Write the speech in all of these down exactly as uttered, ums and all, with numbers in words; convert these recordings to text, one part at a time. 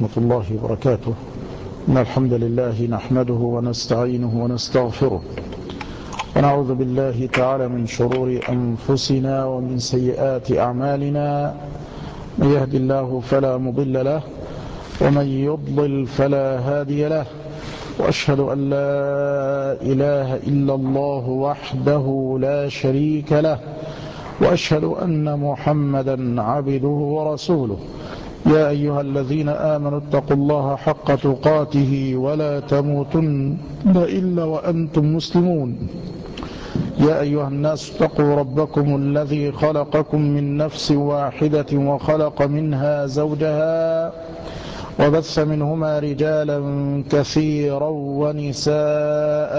ورحمة الله وبركاته. إن الحمد لله نحمده ونستعينه ونستغفره ونعوذ بالله تعالى من شرور أنفسنا ومن سيئات أعمالنا. من يهد الله فلا مضل له ومن يضلل فلا هادي له، وأشهد أن لا إله إلا الله وحده لا شريك له، وأشهد أن محمدا عبده ورسوله. يا أيها الذين آمنوا اتقوا الله حق تقاته ولا تموتن إلا وأنتم مسلمون. يا أيها الناس اتقوا ربكم الذي خلقكم من نفس واحدة وخلق منها زوجها وبث منهما رجالا كثيرا ونساء،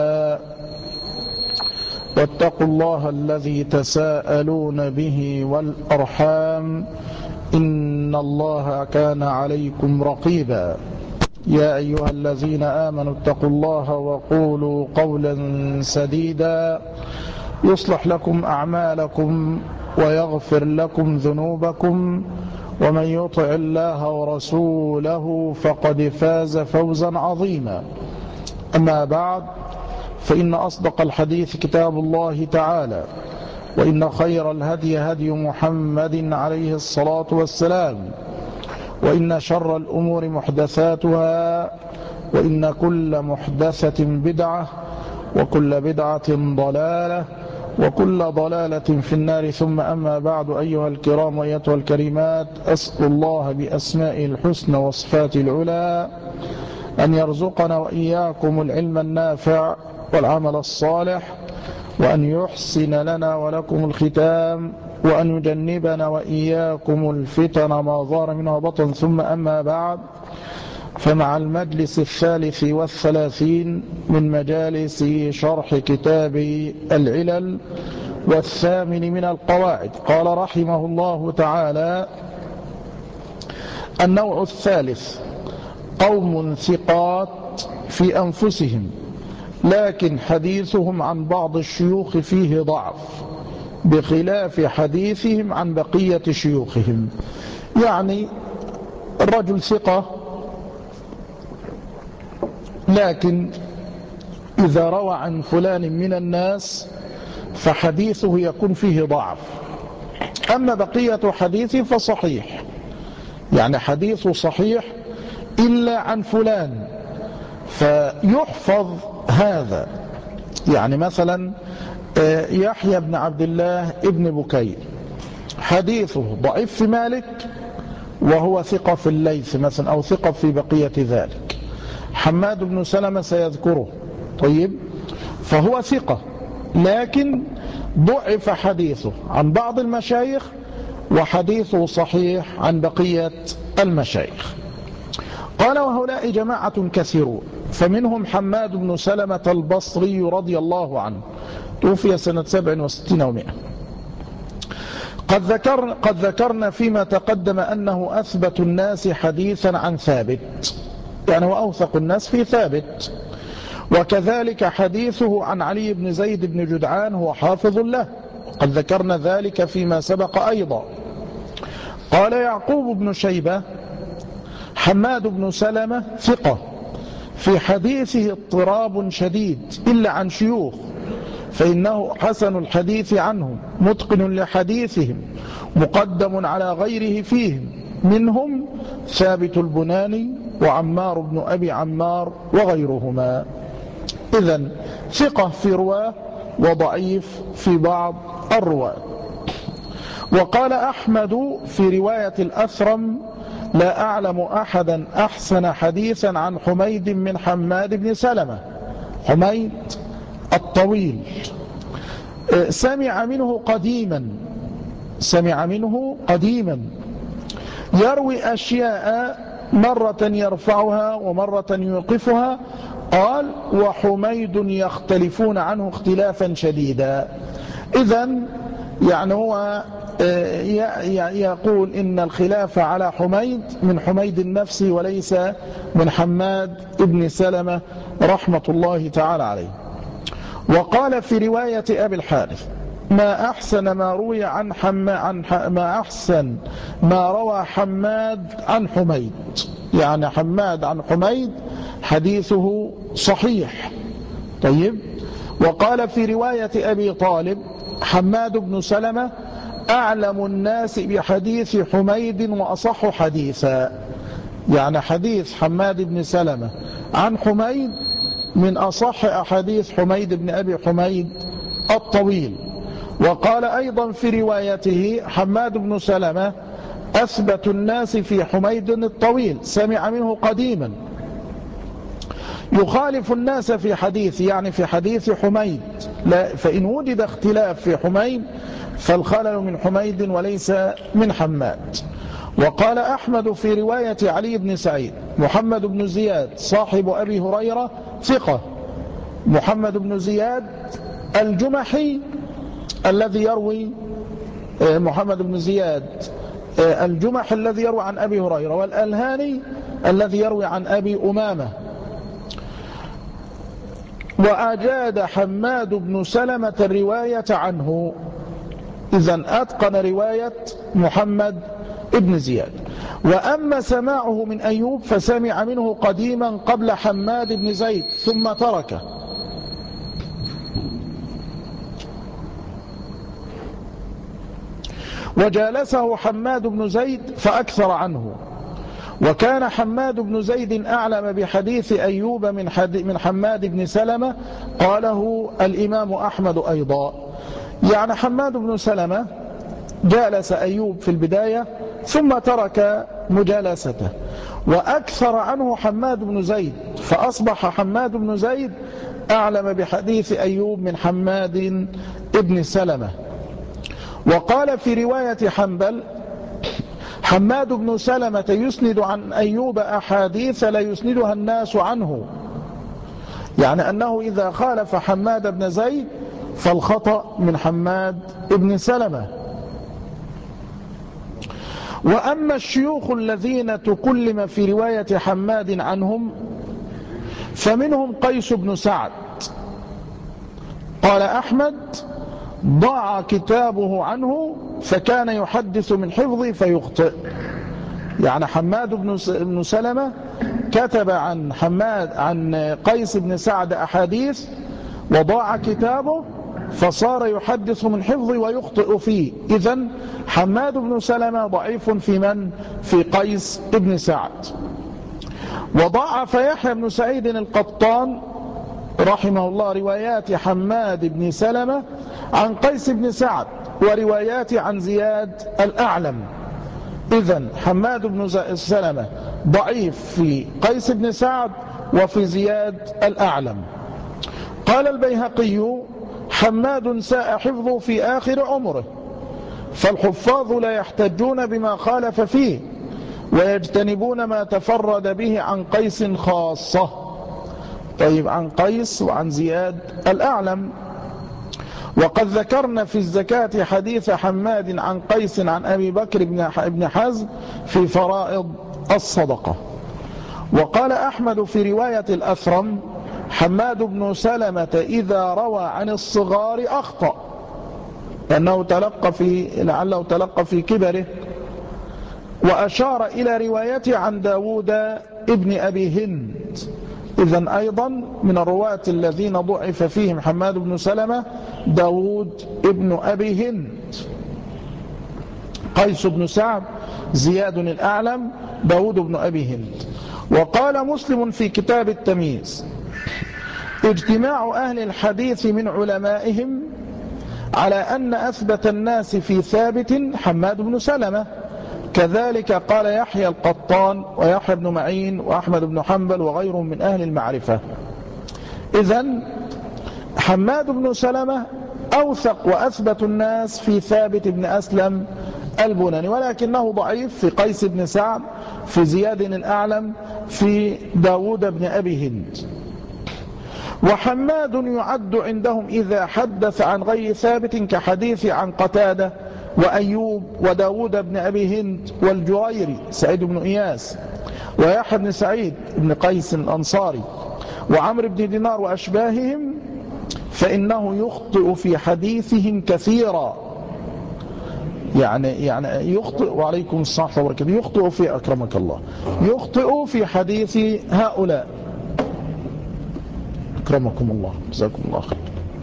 واتقوا الله الذي تساءلون به والأرحام إن الله كان عليكم رقيبا. يا أيها الذين آمنوا اتقوا الله وقولوا قولا سديدا يصلح لكم أعمالكم ويغفر لكم ذنوبكم، ومن يطع الله ورسوله فقد فاز فوزا عظيما. أما بعد، فإن أصدق الحديث كتاب الله تعالى، وإن خير الهدي هدي محمد عليه الصلاة والسلام، وإن شر الأمور محدثاتها، وإن كل محدثة بدعة، وكل بدعة ضلالة، وكل ضلالة في النار. ثم أما بعد، أيها الكرام وأيتها الكريمات، أسأل الله بأسمائه الحسنى وصفاته العلى أن يرزقنا وإياكم العلم النافع والعمل الصالح، وأن يحسن لنا ولكم الختام، وأن يجنبنا وإياكم الفتن ما ظهر منها وبطن. ثم أما بعد، فمع المجلس الثالث والثلاثين من مجالس شرح كتاب العلل والثامن من القواعد، قال رحمه الله تعالى: النوع الثالث قوم ثقات في أنفسهم، لكن حديثهم عن بعض الشيوخ فيه ضعف بخلاف حديثهم عن بقية شيوخهم. يعني الرجل ثقة، لكن إذا روى عن فلان من الناس فحديثه يكون فيه ضعف، أما بقية حديثه فصحيح، يعني حديثه صحيح إلا عن فلان فيحفظ هذا. يعني مثلا يحيى بن عبد الله ابن بكير حديثه ضعيف في مالك وهو ثقة في الليث مثلا، أو ثقة في بقية ذلك. حماد بن سلمة سيذكره، طيب، فهو ثقة لكن ضعف حديثه عن بعض المشايخ، وحديثه صحيح عن بقية المشايخ. قال: وهؤلاء جماعة كثيرون، فمنهم حماد بن سلمة البصري رضي الله عنه، توفي سنة سبع وستين ومئة. قد ذكرنا, قد ذكرنا فيما تقدم أنه أثبت الناس حديثا عن ثابت، يعني هو أوثق الناس في ثابت، وكذلك حديثه عن علي بن زيد بن جدعان هو حافظ له، قد ذكرنا ذلك فيما سبق أيضا. قال يعقوب بن شيبة: حماد بن سلمة ثقة، في حديثه اضطراب شديد إلا عن شيوخ، فإنه حسن الحديث عنهم، متقن لحديثهم، مقدم على غيره فيهم، منهم ثابت البناني وعمار بن أبي عمار وغيرهما. إذن ثقة في رواه وضعيف في بعض الرواه. وقال أحمد في رواية الأثرم: لا أعلم أحدا أحسن حديثا عن حميد من حماد بن سلمة. حميد الطويل سمع منه قديما سمع منه قديما يروي أشياء مرة يرفعها ومرة يوقفها. قال: وحميد يختلفون عنه اختلافا شديدا. إذن يعني هو يقول إن الخلاف على حميد من حميد النفس وليس من حماد ابن سلمة رحمة الله تعالى عليه. وقال في رواية أبي الحارث: ما أحسن ما روي عن حما عن ح... ما أحسن ما روى حماد عن حميد. يعني حماد عن حميد حديثه صحيح. طيب، وقال في رواية أبي طالب حماد بن سلمة أعلم الناس بحديث حميد وأصح حديثا، يعني حديث حماد بن سلمة عن حميد من أصح أحاديث حميد بن أبي حميد الطويل. وقال أيضا في روايته حماد بن سلمة أثبت الناس في حميد الطويل، سمع منه قديما، يخالف الناس في حديث، يعني في حديث حميد، لا، فإن وجد اختلاف في حميد فالخلل من حميد وليس من حماد. وقال أحمد في رواية علي بن سعيد محمد بن زياد صاحب أبي هريرة ثقة، محمد بن زياد الجمحي الذي يروي محمد بن زياد الجمح الذي يروي عن أبي هريرة، والألهاني الذي يروي عن أبي أمامة. وأجاد حماد بن سلمة الرواية عنه، إذن أتقن رواية محمد بن زياد. وأما سماعه من أيوب فسمع منه قديما قبل حماد بن زيد ثم تركه. وجالسه حماد بن زيد فأكثر عنه، وكان حماد بن زيد أعلم بحديث أيوب من, من حماد بن سلمة، قاله الإمام أحمد أيضا. يعني حماد بن سلمة جالس أيوب في البداية ثم ترك مجالسته، وأكثر عنه حماد بن زيد، فأصبح حماد بن زيد أعلم بحديث أيوب من حماد بن سلمة. وقال في رواية حنبل حماد بن سلمة يسند عن أيوب أحاديث لا يسندها الناس عنه، يعني أنه إذا خالف حماد بن زيد فالخطأ من حماد بن سلمة. وأما الشيوخ الذين تكلم في رواية حماد عنهم فمنهم قيس بن سعد، قال أحمد ضاع كتابه عنه فكان يحدث من حفظه فيخطئ. يعني حماد بن سلمة كتب عن حماد عن قيس بن سعد أحاديث وضاع كتابه فصار يحدث من حفظه ويخطئ فيه. إذن حماد بن سلمة ضعيف في من؟ في قيس بن سعد. وضعف يحيى بن سعيد القطان رحمه الله روايات حماد بن سلمة عن قيس بن سعد وروايات عن زياد الأعلم. إذن حماد بن سلمة ضعيف في قيس بن سعد وفي زياد الأعلم. قال البيهقي حماد ساء حفظه في آخر عمره، فالحفاظ لا يحتجون بما خالف فيه ويجتنبون ما تفرد به عن قيس خاصة. طيب، عن قيس وعن زياد الأعلم. وقد ذكرنا في الزكاة حديث حماد عن قيس عن أبي بكر بن حزم في فرائض الصدقة. وقال أحمد في رواية الأثرم حماد بن سلمة إذا روى عن الصغار أخطأ، لأنه تلقى في لعله تلقى في كبره. وأشار إلى روايته عن داود ابن أبي هند. إذن أيضا من الرواة الذين ضعف فيهم حماد بن سلمة داود ابن أبي هند، قيس بن سعد، زياد الأعلم، داود بن أبي هند. وقال مسلم في كتاب التمييز اجتماع أهل الحديث من علمائهم على أن أثبت الناس في ثابت حماد بن سلمة، كذلك قال يحيى القطان ويحيى بن معين وأحمد بن حنبل وغيرهم من أهل المعرفة. إذن حماد بن سلمة أوثق وأثبت الناس في ثابت بن أسلم البناني، ولكنه ضعيف في قيس بن سعد، في زياد الأعلم، في داود بن أبي هند. وحماد يعد عندهم إذا حدث عن غير ثابت كحديث عن قتادة وأيوب وداود بن أبي هند والجريري سعيد بن إياس ويحيى بن سعيد بن قيس الأنصاري وعمرو بن دينار وأشباههم، فإنه يخطئ في حديثهم كثيرا. يعني يعني يخطئ، وعليكم السلام ورحمة الله وبركاته، يخطئ في أكرمك الله، يخطئ في حديث هؤلاء أكرمكم الله جزاكم الله خير.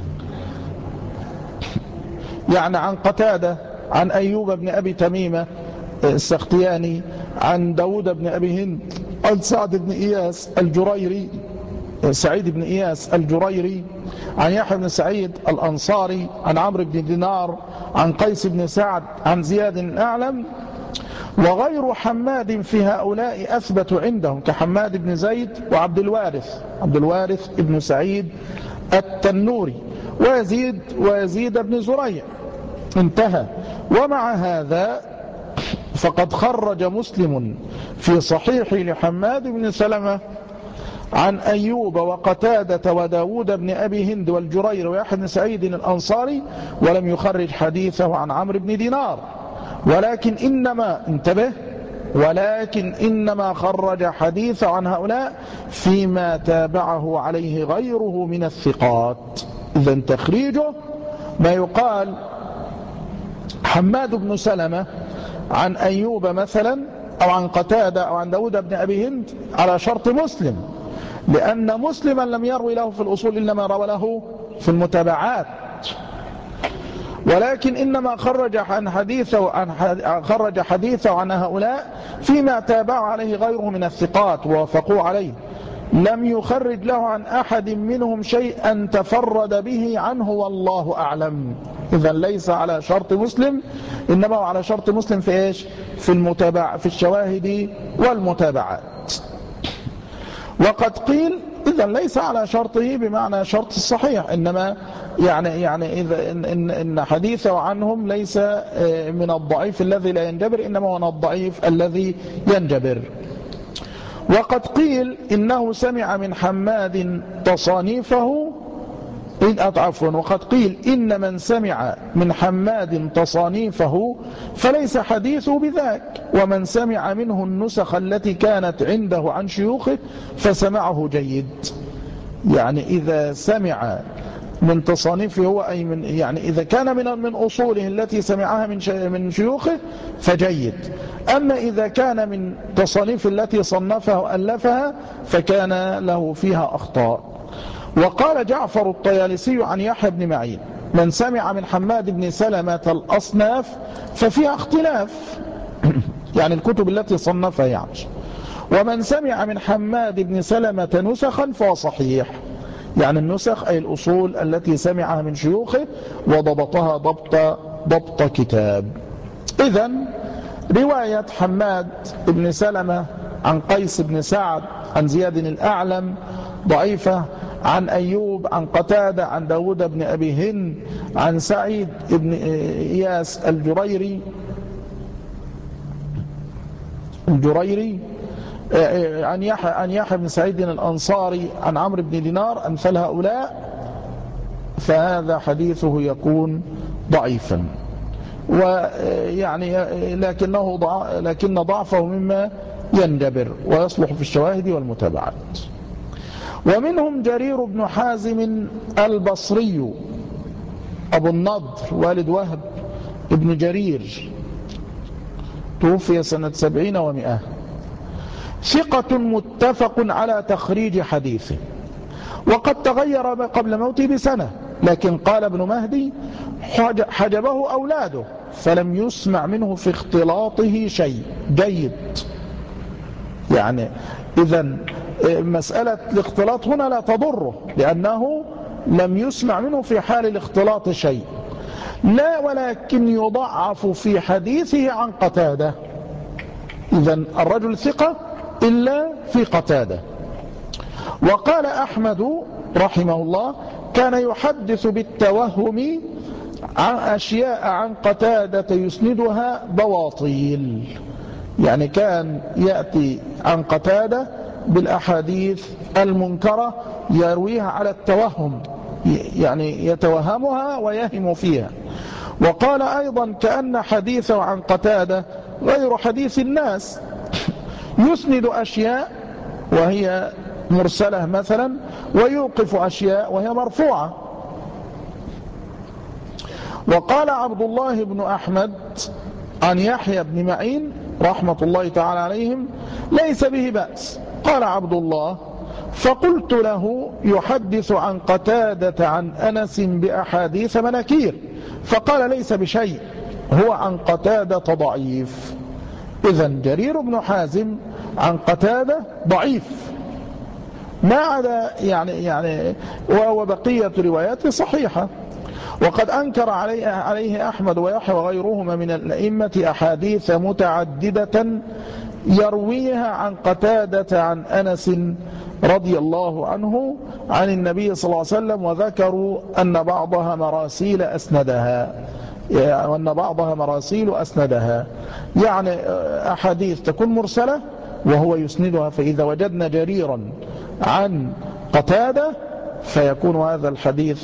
يعني عن قتادة، عن أيوب بن أبي تميمة السختياني، عن داود بن أبي هند، عن سعد بن إياس الجريري سعيد بن إياس الجريري، عن يحيى بن سعيد الأنصاري، عن عمرو بن دينار، عن قيس بن سعد، عن زياد الأعلم. وغير حماد في هؤلاء أثبت عندهم، كحماد بن زيد وعبد الوارث عبد الوارث بن سعيد التنوري، ويزيد ويزيد بن زريع. انتهى. ومع هذا فقد خرج مسلم في صحيح لحماد بن سلمة عن أيوب وقتادة وداود بن أبي هند والجرير ويحيى بن سعيد الأنصاري، ولم يخرج حديثه عن عمرو بن دينار، ولكن إنما انتبه ولكن إنما خرج حديثه عن هؤلاء فيما تابعه عليه غيره من الثقات. إذن تخريجه ما يقال حماد بن سلمة عن أيوب مثلا أو عن قتادة أو عن داود بن أبي هند على شرط مسلم، لأن مسلما لم يروي له في الأصول إلا ما روى له في المتابعات، ولكن إنما خرج عن حديثه عن خرج حديثه عن هؤلاء فيما تابع عليه غيره من الثقات ووافقوا عليه، لم يخرج له عن أحد منهم شيئا تفرد به عنه والله أعلم. إذن ليس على شرط مسلم، إنما على شرط مسلم في إيش؟ في المتابع في الشواهد والمتابعات. وقد قيل إذن ليس على شرطه بمعنى شرط الصحيح، إنما يعني يعني إذا إن, إن حديثه عنهم ليس من الضعيف الذي لا ينجبر، إنما من الضعيف الذي ينجبر. وقد قيل إنه سمع من حماد تصانيفه إن أضعفوا وقد قيل إن من سمع من حماد تصانيفه فليس حديثه بذاك، ومن سمع منه النسخ التي كانت عنده عن شيوخه فسمعه جيد. يعني إذا سمع من تصانيفه هو أي من يعني إذا كان من من أصوله التي سمعها من من شيوخه فجيد، أما إذا كان من تصانيف التي صنفها وألفها فكان له فيها أخطاء. وقال جعفر الطيالسي عن يحيى بن معين: من سمع من حماد بن سلمة الأصناف ففيها اختلاف، يعني الكتب التي صنفها يعني، ومن سمع من حماد بن سلمة نسخا فهو صحيح، يعني النسخ أي الأصول التي سمعها من شيوخه وضبطها ضبط ضبط كتاب. إذن رواية حماد بن سلمة عن قيس بن سعد عن زياد الأعلم ضعيفة، عن أيوب عن قتادة عن داود بن أبي هند عن سعيد بن إياس الجريري الجريري عن يحيى عن يحيى بن سعيد الأنصاري عن عمرو بن دينار أمثال هؤلاء، فهذا حديثه يكون ضعيفا، ويعني لكنه ضع لكن ضعفه مما ينجبر ويصلح في الشواهد والمتابعات. ومنهم جرير بن حازم البصري أبو النضر والد وهب ابن جرير، توفي سنة سبعين ومئة، ثقة متفق على تخريج حديثه، وقد تغير قبل موته بسنة، لكن قال ابن مهدي حجبه أولاده فلم يسمع منه في اختلاطه شيء جيد. يعني إذن مسألة الاختلاط هنا لا تضره، لأنه لم يسمع منه في حال الاختلاط شيء، لا ولكن يضعف في حديثه عن قتادة. إذن الرجل ثقة إلا في قتادة. وقال أحمد رحمه الله: كان يحدث بالتوهم عن أشياء عن قتادة يسندها بواطيل، يعني كان يأتي عن قتادة بالأحاديث المنكرة يرويها على التوهم، يعني يتوهمها ويهم فيها. وقال أيضا: كأن حديثه عن قتادة غير حديث الناس، يسند أشياء وهي مرسلة مثلا، ويوقف أشياء وهي مرفوعة. وقال عبد الله بن أحمد عن يحيى بن معين رحمة الله تعالى عليهم ليس به بأس. قال عبد الله: فقلت له: يحدث عن قتادة عن أنس بأحاديث مناكير. فقال: ليس بشيء، هو عن قتادة ضعيف. إذن جرير بن حازم عن قتادة ضعيف، ما عدا يعني يعني وبقية رواياته صحيحة. وقد أنكر عليه, عليه أحمد ويحيى وغيرهما من الأئمة أحاديث متعددة يرويها عن قتادة عن أنس رضي الله عنه عن النبي صلى الله عليه وسلم، وذكروا أن بعضها مراسيل أسندها وأن بعضها مراسيل أسندها يعني أحاديث تكون مرسلة وهو يسندها. فإذا وجدنا جريرا عن قتادة فيكون هذا الحديث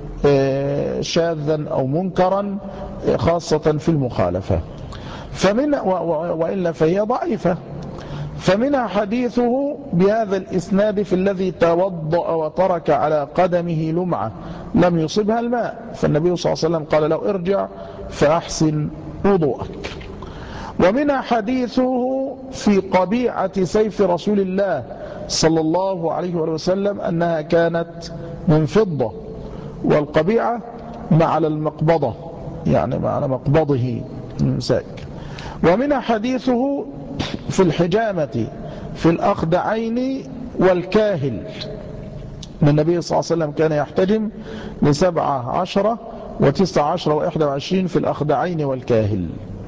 شاذا أو منكرا، خاصة في المخالفة. فمن وإلا فهي ضعيفة. فمنها حديثه بهذا الإسناد في الذي توضأ وترك على قدمه لمعة لم يصبها الماء، فالنبي صلى الله عليه وسلم قال له: ارجع فأحسن وضوءك. ومنها حديثه في قبيعة سيف رسول الله صلى الله عليه وسلم أنها كانت من فضة، والقبيعة مع المقبضة يعني مع مقبضه المساك. ومنها حديثه في الحجامة في الأخدعين والكاهل، أن النبي صلى الله عليه وسلم كان يحتجم لسبعة عشرة وتسعة عشرة وإحدى وعشرين في الأخدعين والكاهل.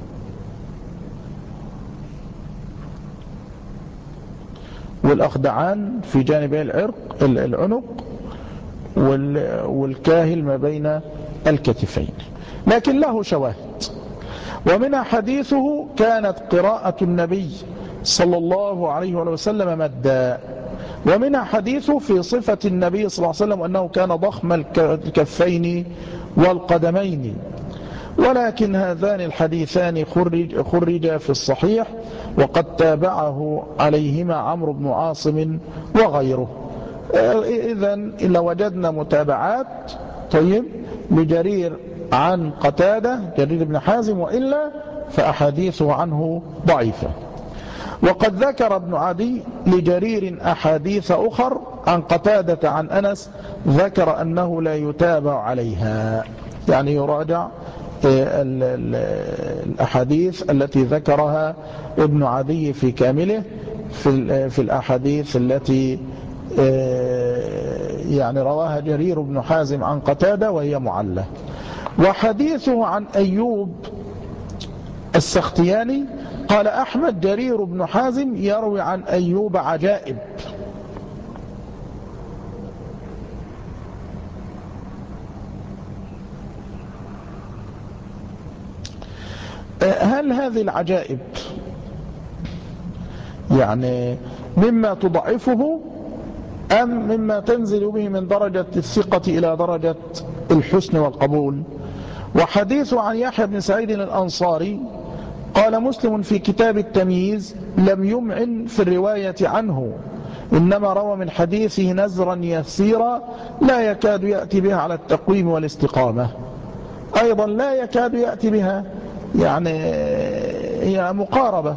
والأخدعان في جانبي العرق العنق، والكاهل ما بين الكتفين، لكن له شواهد. ومنها حديثه كانت قراءة النبي صلى الله عليه وسلم مدا. ومنها حديثه في صفة النبي صلى الله عليه وسلم أنه كان ضخم الكفين والقدمين. ولكن هذان الحديثان خرج, خرج في الصحيح، وقد تابعه عليهما عمرو بن عاصم وغيره. إذن إلا وجدنا متابعات طيب لجرير عن قتادة جرير بن حازم، وإلا فأحاديثه عنه ضعيفة. وقد ذكر ابن عدي لجرير أحاديث أخر عن قتادة عن أنس ذكر أنه لا يتابع عليها، يعني يراجع الأحاديث التي ذكرها ابن عدي في كامله في في الأحاديث التي يعني رواها جرير بن حازم عن قتادة وهي معلة. وحديثه عن أيوب السختياني قال أحمد: جرير بن حازم يروي عن أيوب عجائب. هل هذه العجائب يعني مما تضعفه أم مما تنزل به من درجة الثقة إلى درجة الحسن والقبول؟ وحديث عن يحيى بن سعيد الأنصاري قال مسلم في كتاب التمييز: لم يمعن في الرواية عنه، إنما روى من حديثه نزرا يسيرا لا يكاد يأتي بها على التقويم والاستقامة. أيضا لا يكاد يأتي بها يعني هي مقاربة.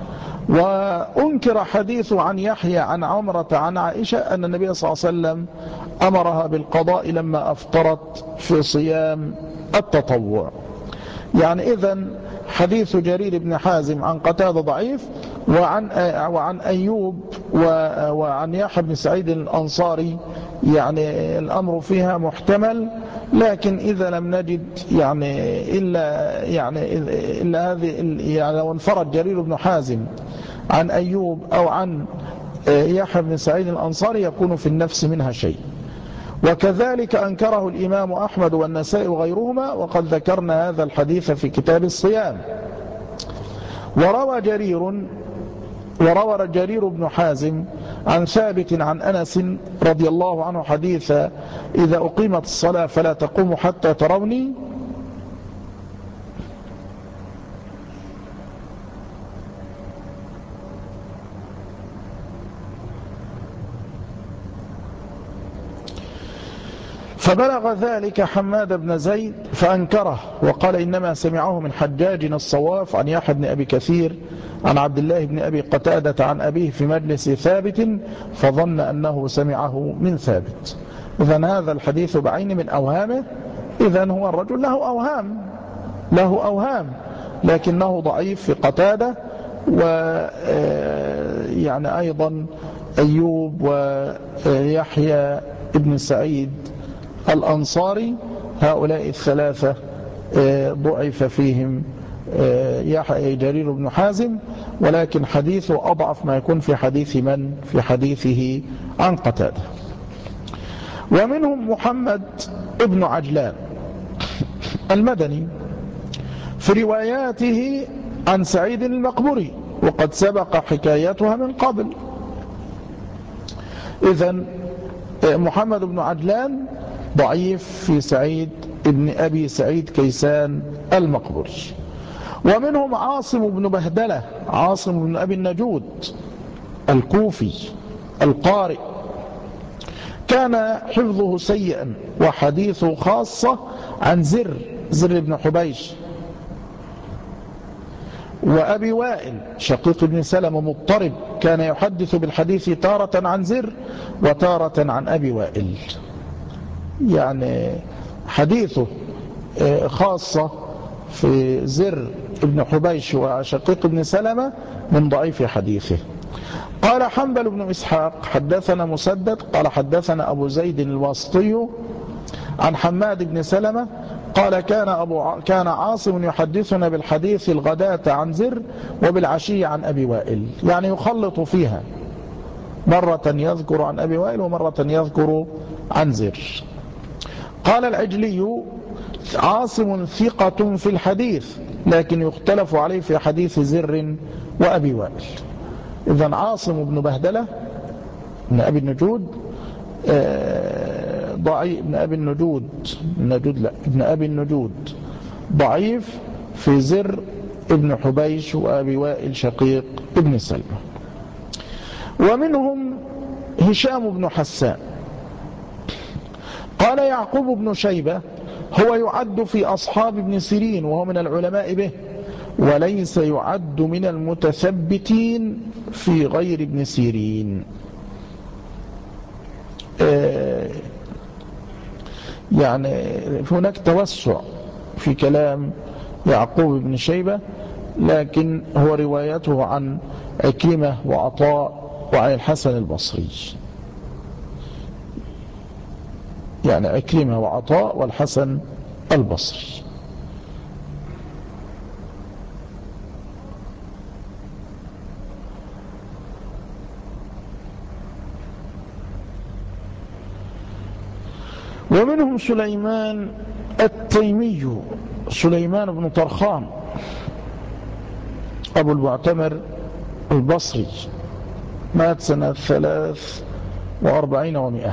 وأنكر حديث عن يحيى عن عمرة عن عائشة أن النبي صلى الله عليه وسلم أمرها بالقضاء لما أفطرت في صيام التطوع. يعني إذن حديث جرير بن حازم عن قتادة ضعيف، وعن وعن أيوب وعن يحيى بن سعيد الأنصاري يعني الأمر فيها محتمل. لكن إذا لم نجد يعني إلا يعني إلا هذه يعني لو انفرد جرير بن حازم عن أيوب أو عن يحيى بن سعيد الأنصاري يكون في النفس منها شيء. وكذلك أنكره الإمام أحمد والنسائي وغيرهما، وقد ذكرنا هذا الحديث في كتاب الصيام. وروى جرير وروى جرير بن حازم عن ثابت عن أنس رضي الله عنه حديث: إذا أقيمت الصلاة فلا تقوموا حتى تروني. فبلغ ذلك حماد بن زيد فأنكره وقال إنما سمعه من حجاج الصواف عن يحيى بن أبي كثير عن عبد الله بن أبي قتادة عن أبيه في مجلس ثابت فظن أنه سمعه من ثابت. إذن هذا الحديث بعين من أوهامه. إذن هو الرجل له أوهام له أوهام لكنه ضعيف في قتادة، ويعني أيضا أيوب ويحيى ابن سعيد الأنصاري، هؤلاء الثلاثة ضعف فيهم يحيى جرير بن حازم، ولكن حديثه أضعف ما يكون في حديث من في حديثه عن قتادة. ومنهم محمد ابن عجلان المدني في رواياته عن سعيد المقبري، وقد سبق حكايتها من قبل. إذن محمد بن عجلان ضعيف في سعيد ابن أبي سعيد كيسان المقبري. ومنهم عاصم بن بهدلة عاصم بن أبي النجود الكوفي القارئ، كان حفظه سيئا وحديثه خاصة عن زر زر بن حبيش وأبي وائل شقيق بن سلمة مضطرب، كان يحدث بالحديث تارة عن زر وتارة عن أبي وائل، يعني حديثه خاصة في زر بن حبيش وشقيق بن سلمة من ضعيف حديثه. قال حنبل بن إسحاق حدثنا مسدد قال حدثنا أبو زيد الواسطي عن حماد بن سلمة قال كان, أبو ع... كان عاصم يحدثنا بالحديث الغداة عن زر وبالعشي عن أبي وائل، يعني يخلط فيها، مرة يذكر عن أبي وائل ومرة يذكر عن زر. قال العجلي عاصم ثقة في الحديث لكن يختلف عليه في حديث زر وأبي وائل. إذن عاصم بن بهدلة من أبي النجود ضعيف، ابن أبي النجود النجود لا ابن أبي النجود ضعيف في زر ابن حبيش وأبي وائل شقيق ابن سلمة. ومنهم هشام بن حسان قال يعقوب بن شيبة هو يعد في أصحاب ابن سيرين وهو من العلماء به، وليس يعد من المتثبتين في غير ابن سيرين. يعني هناك توسع في كلام يعقوب بن شيبة، لكن هو روايته عن عكرمة وعطاء وعن الحسن البصري، يعني عكرمة وعطاء والحسن البصري. ومنهم سليمان التيمي سليمان بن طرخان أبو المعتمر البصري، مات سنة ثلاث وأربعين ومئة،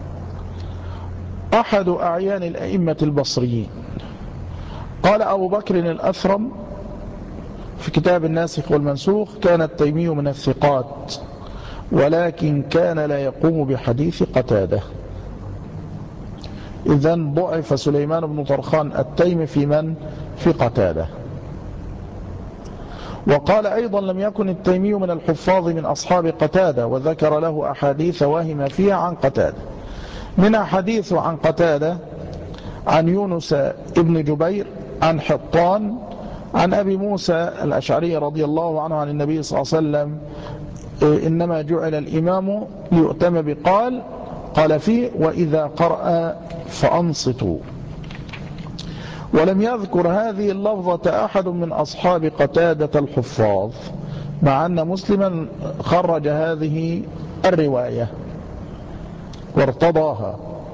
أحد أعيان الأئمة البصريين. قال أبو بكر الأثرم في كتاب الناسخ والمنسوخ كان التيمي من الثقات ولكن كان لا يقوم بحديث قتادة. إذن ضعف سليمان بن طرخان التيمي في من؟ في قتادة. وقال أيضا لم يكن التيمي من الحفاظ من أصحاب قتادة، وذكر له أحاديث واهم فيها عن قتادة، من حديث عن قتادة عن يونس ابن جبير عن حطان عن أبي موسى الأشعري رضي الله عنه عن النبي صلى الله عليه وسلم إنما جعل الإمام ليؤتم بقال قال فيه وإذا قرأ فأنصتوا. ولم يذكر هذه اللفظة أحد من أصحاب قتادة الحفاظ، مع أن مسلما خرج هذه الرواية وارتضاها.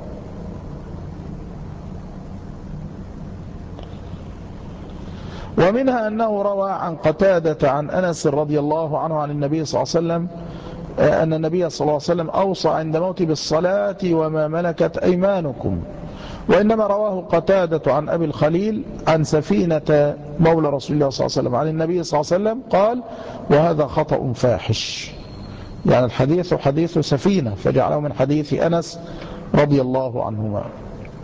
ومنها أنه روى عن قتادة عن أنس رضي الله عنه عن النبي صلى الله عليه وسلم أن النبي صلى الله عليه وسلم أوصى عند موته بالصلاة وما ملكت أيمانكم. وإنما رواه قتادة عن أبي الخليل عن سفينة مولى رسول الله صلى الله عليه وسلم عن النبي صلى الله عليه وسلم قال وهذا خطأ فاحش، يعني الحديث حديث سفينة فجعله من حديث أنس رضي الله عنهما.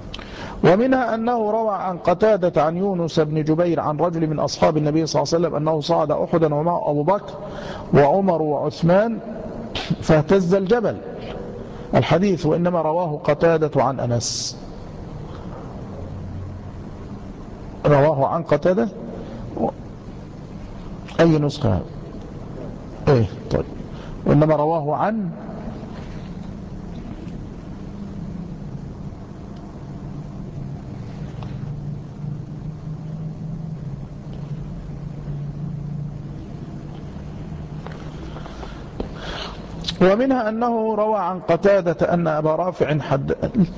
ومنها أنه روى عن قتادة عن يونس بن جبير عن رجل من أصحاب النبي صلى الله عليه وسلم أنه صعد أحدا ومعه أبو بكر وعمر وعثمان فاهتز الجبل الحديث. وإنما رواه قتادة عن أنس. رواه عن قتادة أي نسخة؟ إيه طيب. وإنما رواه عن ومنها أنه روى عن قتادة أن أبا رافع حد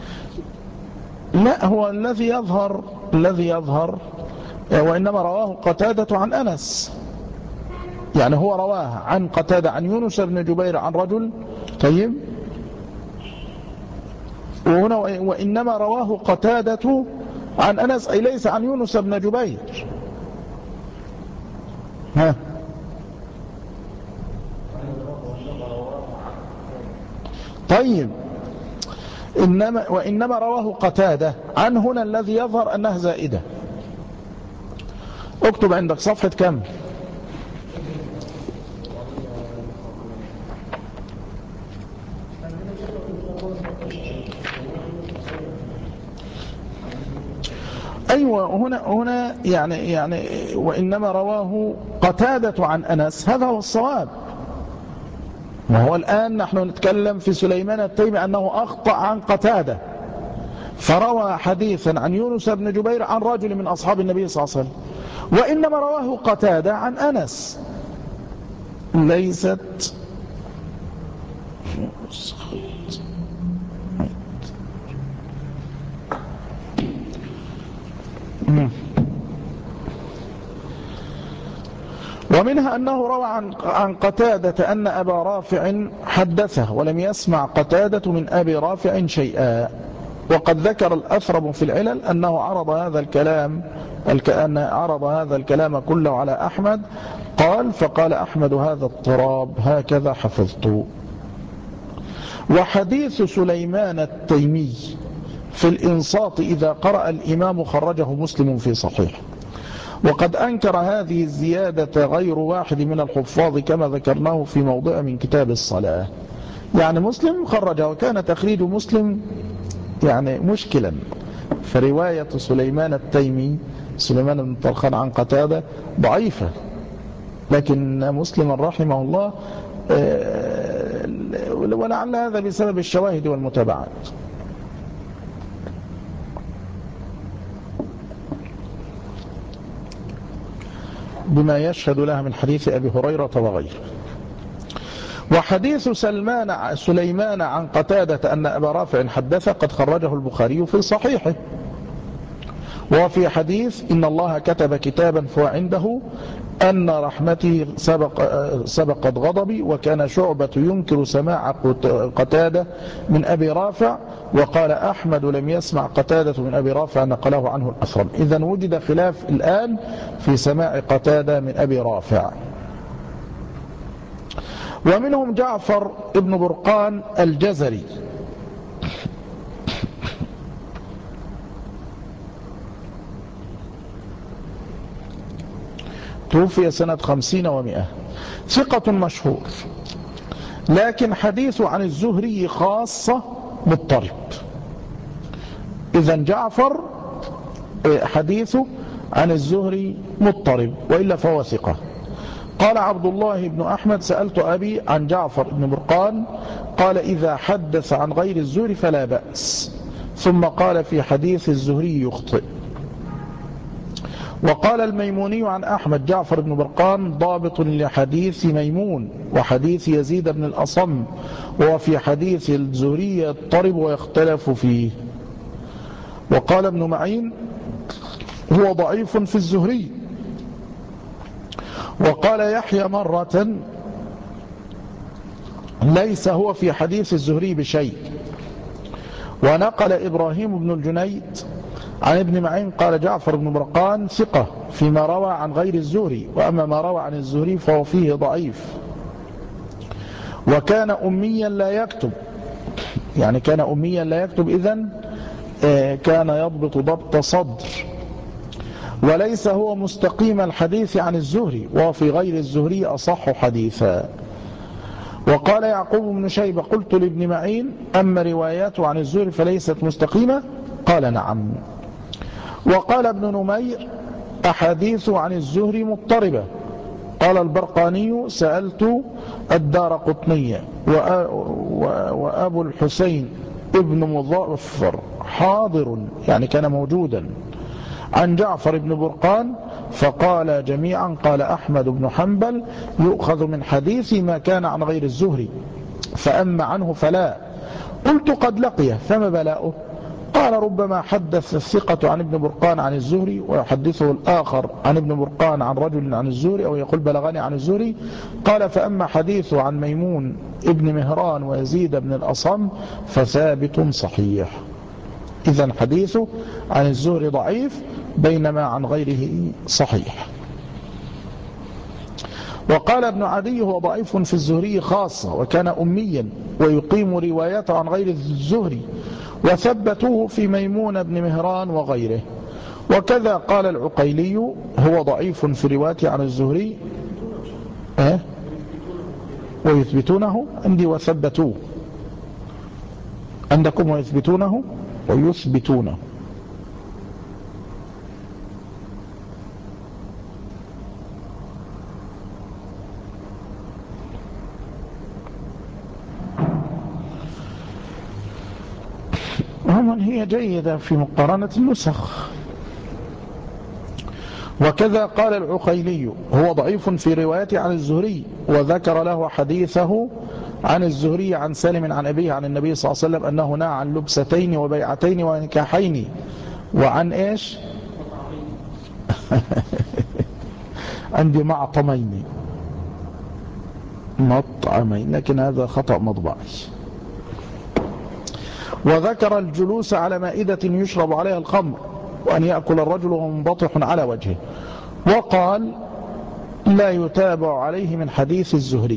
لا هو الذي يظهر الذي يظهر وإنما رواه قتادة عن أنس، يعني هو رواه عن قتادة عن يونس بن جبير عن رجل. طيب وهنا وإنما رواه قتادة عن أنس أي ليس عن يونس بن جبير. ها طيب إنما وإنما رواه قتادة عن هنا الذي يظهر أنها زائدة. اكتب عندك صفحة كم؟ أيوة هنا هنا يعني يعني وإنما رواه قتادة عن أنس، هذا هو الصواب. وهو الآن نحن نتكلم في سليمان التيمي أنه أخطأ عن قتادة فروى حديثا عن يونس بن جبير عن رجل من أصحاب النبي صلى الله عليه وسلم، وإنما رواه قتادة عن أنس. ليست ومنها أنه روى عن عن قتادة أن أبا رافع حدثه ولم يسمع قتادة من أبي رافع شيئا. وقد ذكر الأثرم في العلل أنه عرض هذا الكلام أن عرض هذا الكلام كله على أحمد، قال فقال أحمد هذا اضطراب هكذا حفظت. وحديث سليمان التيمي في الإنصات إذا قرأ الإمام خرجه مسلم في صحيح. وقد أنكر هذه الزيادة غير واحد من الحفاظ كما ذكرناه في موضع من كتاب الصلاة. يعني مسلم خرجه، وكان تخريج مسلم يعني مشكلا. فرواية سليمان التيمي سليمان بن طرخان عن قتادة ضعيفة، لكن مسلم رحمه الله ولعل هذا بسبب الشواهد والمتابعات. بما يشهد لها من حديث أبي هريرة وغيره. وحديث سلمان سليمان عن قتادة أن أبا رافع حدث قد خرجه البخاري في صحيحه. وفي حديث إن الله كتب كتابا فهو عنده أن رحمته سبق سبقت غضبي، وكان شعبة ينكر سماع قتادة من أبي رافع، وقال أحمد لم يسمع قتادة من أبي رافع نقله عنه الأثرم. إذن وجد خلاف الآن في سماع قتادة من أبي رافع. ومنهم جعفر ابن برقان الجزري توفي سنة خمسين ومئة، ثقة مشهور، لكن حديثه عن الزهري خاصة مضطرب. إذن جعفر حديثه عن الزهري مضطرب، وإلا فهو ثقة. قال عبد الله بن أحمد سألت أبي عن جعفر بن برقان قال إذا حدث عن غير الزهري فلا بأس، ثم قال في حديث الزهري يخطئ. وقال الميموني عن أحمد جعفر بن برقان ضابط لحديث ميمون وحديث يزيد بن الأصم، وفي حديث الزهري يضطرب ويختلف فيه. وقال ابن معين هو ضعيف في الزهري. وقال يحيى مرة ليس هو في حديث الزهري بشيء. ونقل إبراهيم بن الجنيد عن ابن معين قال جعفر بن برقان ثقة فيما روى عن غير الزهري، وأما ما روى عن الزهري فهو فيه ضعيف. وكان أميا لا يكتب، يعني كان أميا لا يكتب، إذن كان يضبط ضبط صدر، وليس هو مستقيم الحديث عن الزهري، وفي غير الزهري أصح حديثا. وقال يعقوب بن شيبة قلت لابن معين أما رواياته عن الزهري فليست مستقيمة؟ قال نعم. وقال ابن نمير أحاديث عن الزهري مضطربة. قال البرقاني سألت الدارقطني وأبو الحسين ابن مظفر حاضر، يعني كان موجودا، عن جعفر بن برقان فقال جميعا قال أحمد بن حنبل يؤخذ من حديث ما كان عن غير الزهري، فأما عنه فلا. قلت قد لقيه فما بلاؤه؟ قال ربما حدث الثقة عن ابن برقان عن الزهري ويحدثه الآخر عن ابن برقان عن رجل عن الزهري، أو يقول بلغني عن الزهري. قال فأما حديثه عن ميمون ابن مهران ويزيد بن الأصم فثابت صحيح. إذن حديثه عن الزهري ضعيف بينما عن غيره صحيح. وقال ابن عدي هو ضعيف في الزهري خاصة، وكان أميا ويقيم روايته عن غير الزهري، وثبتوه في ميمون بن مهران وغيره. وكذا قال العقيلي هو ضعيف في روايته عن الزهري أه؟ ويثبتونه عندي وثبتوه، عندكم ويثبتونه ويثبتونه. عموما هي جيدة في مقارنة النسخ. وكذا قال العقيلي هو ضعيف في روايته عن الزهري، وذكر له حديثه عن الزهري عن سالم عن أبيه عن النبي صلى الله عليه وسلم أنه نهى عن لبستين وبيعتين ونكاحين وعن إيش عندي معطمين مطعمين، لكن هذا خطأ مطبعي. وذكر الجلوس على مائدة يشرب عليها الخمر، وأن يأكل الرجل وهو منبطح على وجهه، وقال لا يتابع عليه من حديث الزهري.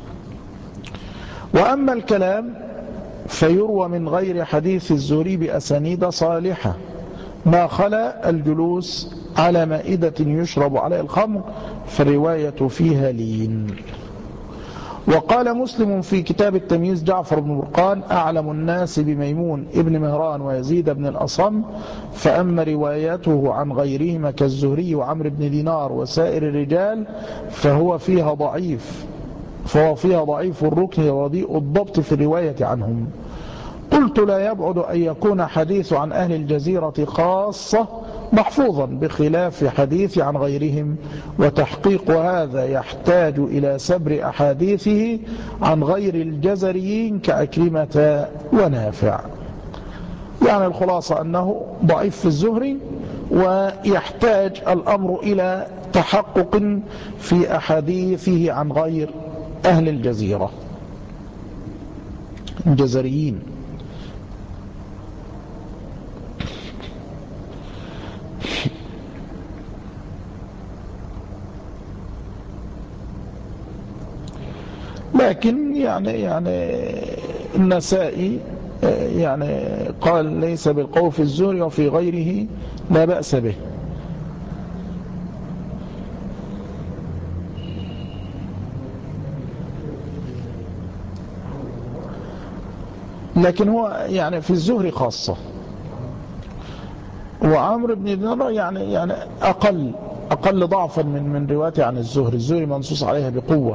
وأما الكلام فيروى من غير حديث الزهري بأسانيد صالحة ما خلا الجلوس على مائدة يشرب عليها الخمر، فالرواية فيها لين. وقال مسلم في كتاب التمييز جعفر بن برقان أعلم الناس بميمون ابن مهران ويزيد بن الأصم، فأما روايته عن غيرهما كالزهري وعمر بن دينار وسائر الرجال فهو فيها ضعيف فهو فيها ضعيف الركن ورديء الضبط في الرواية عنهم. قلت لا يبعد أن يكون حديث عن أهل الجزيرة خاصة محفوظا بخلاف حديث عن غيرهم، وتحقيق هذا يحتاج إلى سبر أحاديثه عن غير الجزريين كأكرمة ونافع. يعني الخلاصة أنه ضعيف في الزهري، ويحتاج الأمر إلى تحقق في أحاديثه عن غير أهل الجزيرة الجزريين. لكن يعني يعني النسائي يعني قال ليس بالقول في الزهري وفي غيره لا بأس به. لكن هو يعني في الزهري خاصة. وعمر بن دينار يعني يعني أقل أقل ضعفا من من روايته عن الزهري. الزهري منصوص عليها بقوة.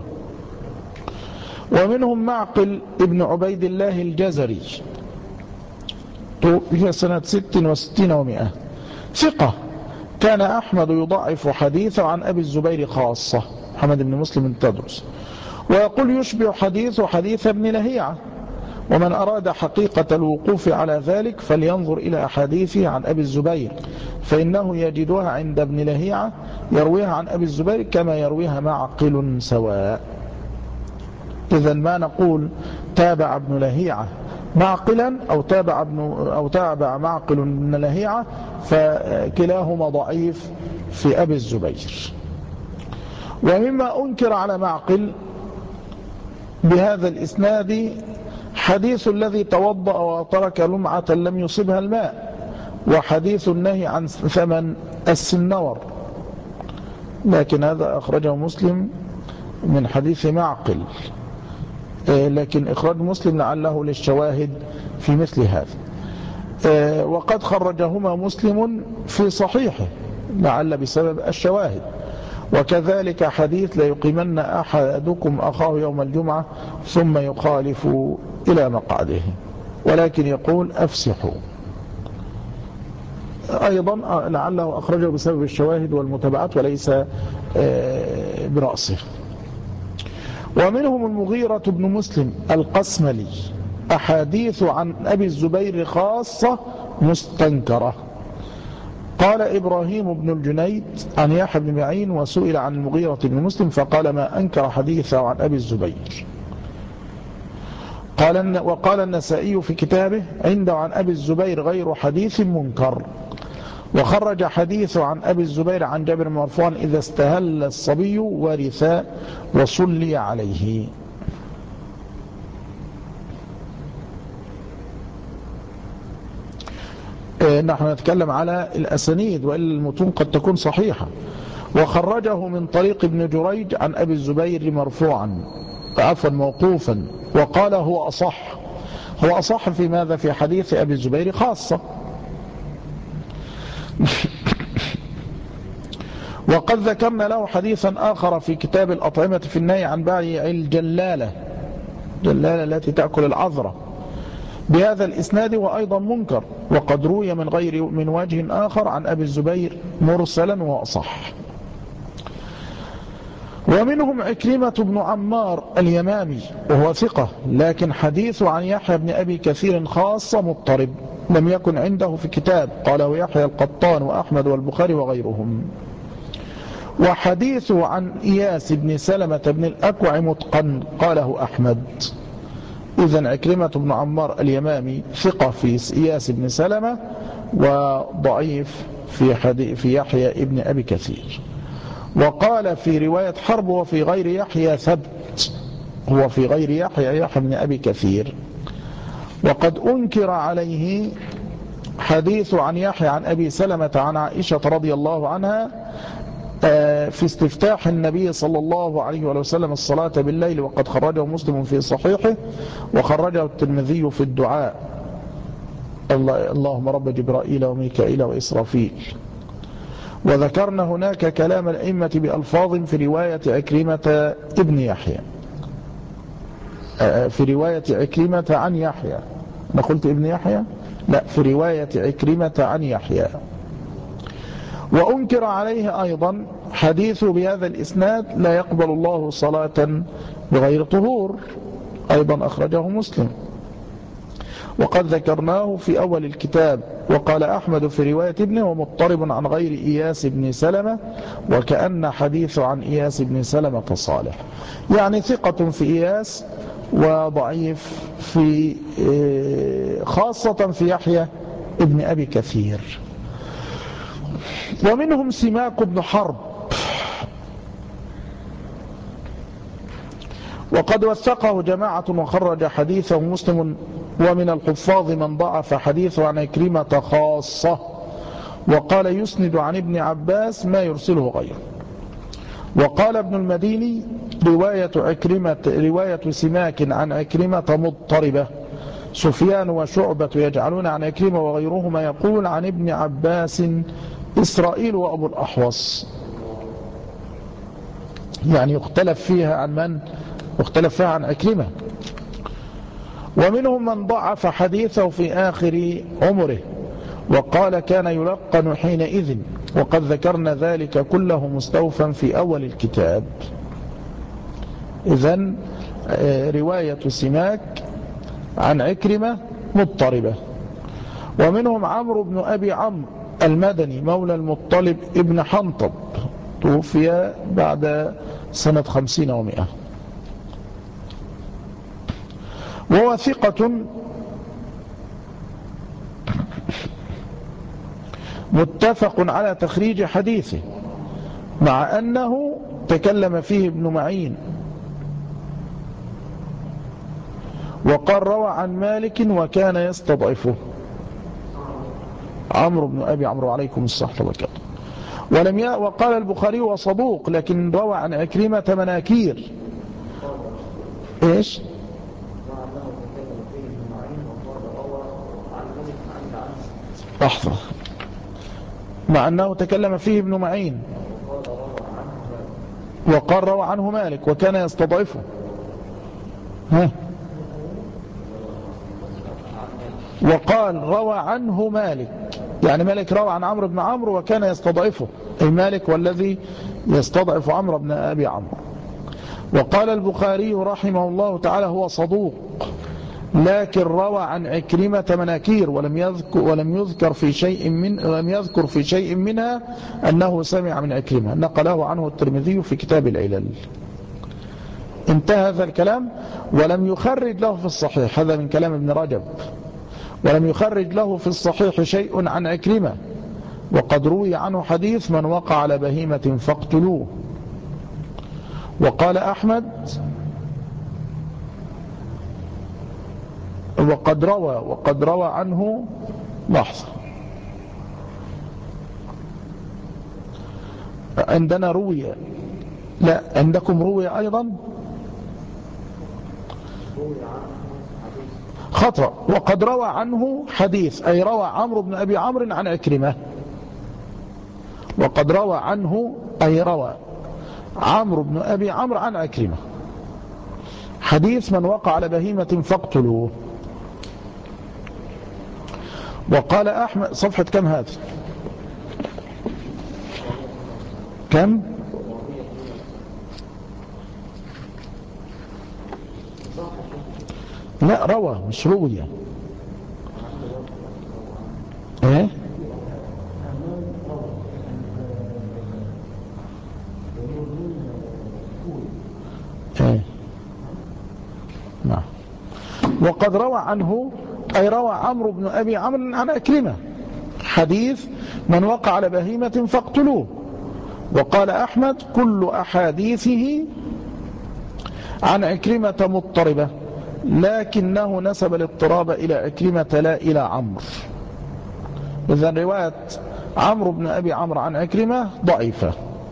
ومنهم معقل ابن عبيد الله الجزري توفي سنة ست وستين ومئة، ثقة، كان أحمد يضعف حديثه عن أبي الزبير خاصة، محمد بن مسلم التدرس، ويقول يشبه حديث حديث ابن لهيعة. ومن أراد حقيقة الوقوف على ذلك فلينظر إلى أحاديثه عن أبي الزبير، فإنه يجدها عند ابن لهيعة يرويها عن أبي الزبير كما يرويها معقل سواء. إذن ما نقول تابع ابن لهيعة معقلا أو تابع, ابن أو تابع معقل ابن لهيعة، فكلاهما ضعيف في أبي الزبير. ومما أنكر على معقل بهذا الإسناد حديث الذي توضأ وترك لمعة لم يصبها الماء، وحديث النهي عن ثمن السنور، لكن هذا أخرجه مسلم من حديث معقل، لكن إخراج مسلم لعله للشواهد في مثل هذا. وقد خرجهما مسلم في صحيحه لعل بسبب الشواهد. وكذلك حديث لا يقيمن أحدكم أخاه يوم الجمعة ثم يخالف إلى مقعده، ولكن يقول أفسحوا، أيضا لعله أخرجه بسبب الشواهد والمتابعات وليس برأسه. ومنهم المغيرة بن مسلم القسملي أحاديث عن أبي الزبير خاصة مستنكرة. قال إبراهيم بن الجنيد عن يحيى بن معين وسئل عن المغيرة بن مسلم فقال ما أنكر حديثه عن أبي الزبير. قال وقال النسائي في كتابه عنده عن أبي الزبير غير حديث منكر. وخرج حديث عن أبي الزبير عن جابر مرفوعا إذا استهل الصبي ورث وصلي عليه. نحن نتكلم على الأسانيد وإلا المتون قد تكون صحيحة. وخرجه من طريق ابن جريج عن أبي الزبير مرفوعا عفوا موقوفا وقال هو أصح. هو أصح في ماذا؟ في حديث أبي الزبير خاصة. وقد ذكرنا له حديثا آخر في كتاب الأطعمة في النهي عن بيع الجلالة، جلالة التي تأكل العذرة، بهذا الإسناد وأيضا منكر، وقد روي من غير من وجه آخر عن أبي الزبير مرسلا وأصح. ومنهم عكرمة بن عمار اليمامي وهو ثقة، لكن حديث عن يحيى بن أبي كثير خاصة مضطرب لم يكن عنده في كتاب، قاله يحيى القطان وأحمد والبخاري وغيرهم. وحديث عن إياس بن سلمة بن الأكوع متقن، قاله أحمد. إذن عكرمة بن عمار اليمامي ثقة في إياس بن سلمة وضعيف في, في يحيى ابن أبي كثير. وقال في رواية حرب وفي غير يحيى ثبت، هو في غير يحيى يحيى بن أبي كثير. وقد أنكر عليه حديث عن يحيى عن أبي سلمة عن عائشة رضي الله عنها في استفتاح النبي صلى الله عليه وسلم الصلاة بالليل، وقد خرجه مسلم في صحيحه وخرجه الترمذي في الدعاء اللهم رب جبرائيل وميكائيل وإسرافيل. وذكرنا هناك كلام الأئمة بألفاظ في رواية عكرمة ابن يحيى، في رواية عكرمة عن يحيى. أنا قلت ابن يحيى؟ لا، في رواية عكرمة عن يحيى. وأنكر عليه أيضا حديث بهذا الإسناد لا يقبل الله صلاة بغير طهور، أيضا أخرجه مسلم وقد ذكرناه في أول الكتاب. وقال أحمد في رواية ابنه ومضطرب عن غير إياس بن سلمة، وكأن حديث عن إياس بن سلمة صالح، يعني ثقة في إياس وضعيف في خاصة في يحيى ابن أبي كثير. ومنهم سماك بن حرب، وقد وثقه جماعة وخرج حديثه مسلم. ومن الحفاظ من ضعف حديثه عن عكرمة خاصة، وقال يسند عن ابن عباس ما يرسله غيره. وقال ابن المديني رواية عكرمة رواية سماك عن عكرمة مضطربة، سفيان وشعبة يجعلون عن عكرمة وغيرهما يقول عن ابن عباس إسرائيل وأبو الأحوص، يعني يختلف فيها عن من؟ يختلف فيها عن عكرمة. ومنهم من ضعف حديثه في آخر عمره وقال كان يلقن حينئذ، وقد ذكرنا ذلك كله مستوفا في أول الكتاب. إذن رواية سماك عن عكرمة مضطربة. ومنهم عمرو بن أبي عمرو المدني مولى المطلب ابن حنطب، توفي بعد سنة خمسين ومئة، وهو ثقة متفق على تخريج حديثه، مع أنه تكلم فيه ابن معين وقال روى عن مالك وكان يستضعفه. عمرو بن أبي عمرو عليكم الصحة والبركاته. ولم ي... وقال البخاري وصدوق لكن روى عن عكرمة مناكير. ايش؟ لحظة. مع أنه تكلم فيه ابن معين وقال روى عنه مالك وكان يستضعفه. ها؟ وقال روى عنه مالك، يعني مالك روى عن عمرو بن عمرو وكان يستضعفه، أي مالك والذي يستضعف عمرو بن أبي عمرو. وقال البخاري رحمه الله تعالى هو صدوق لكن روى عن عكرمة مناكير ولم يذكر ولم يذكر في شيء من لم يذكر في شيء منها أنه سمع من عكرمة، نقله عنه الترمذي في كتاب العلل. انتهى هذا الكلام. ولم يخرج له في الصحيح، هذا من كلام ابن رجب، ولم يخرج له في الصحيح شيء عن عكرمة، وقد روي عنه حديث من وقع على بهيمة فاقتلوه. وقال أحمد وقد روى وقد روى عنه لحظة عندنا روي، لا عندكم روي أيضا خطأ. وقد روى عنه حديث، أي روى عمرو بن أبي عمرو عن عكرمة. وقد روى عنه أي روى عمرو بن أبي عمرو عن عكرمة حديث من وقع على بهيمة فاقتلوه. وقال أحمد، صفحة كم هذا؟ كم؟ لا روى مش روي. ايه ايه نعم. وقد روى عنه أي روى عمرو بن أبي عمرو عن عكرمة حديث من وقع على بهيمة فاقتلوه. وقال أحمد كل أحاديثه عن عكرمة مضطربة لكنه نسب الاضطراب إلى عكرمة لا إلى عمرو. إذن رواية عمرو بن أبي عمرو عن عكرمة ضعيفة.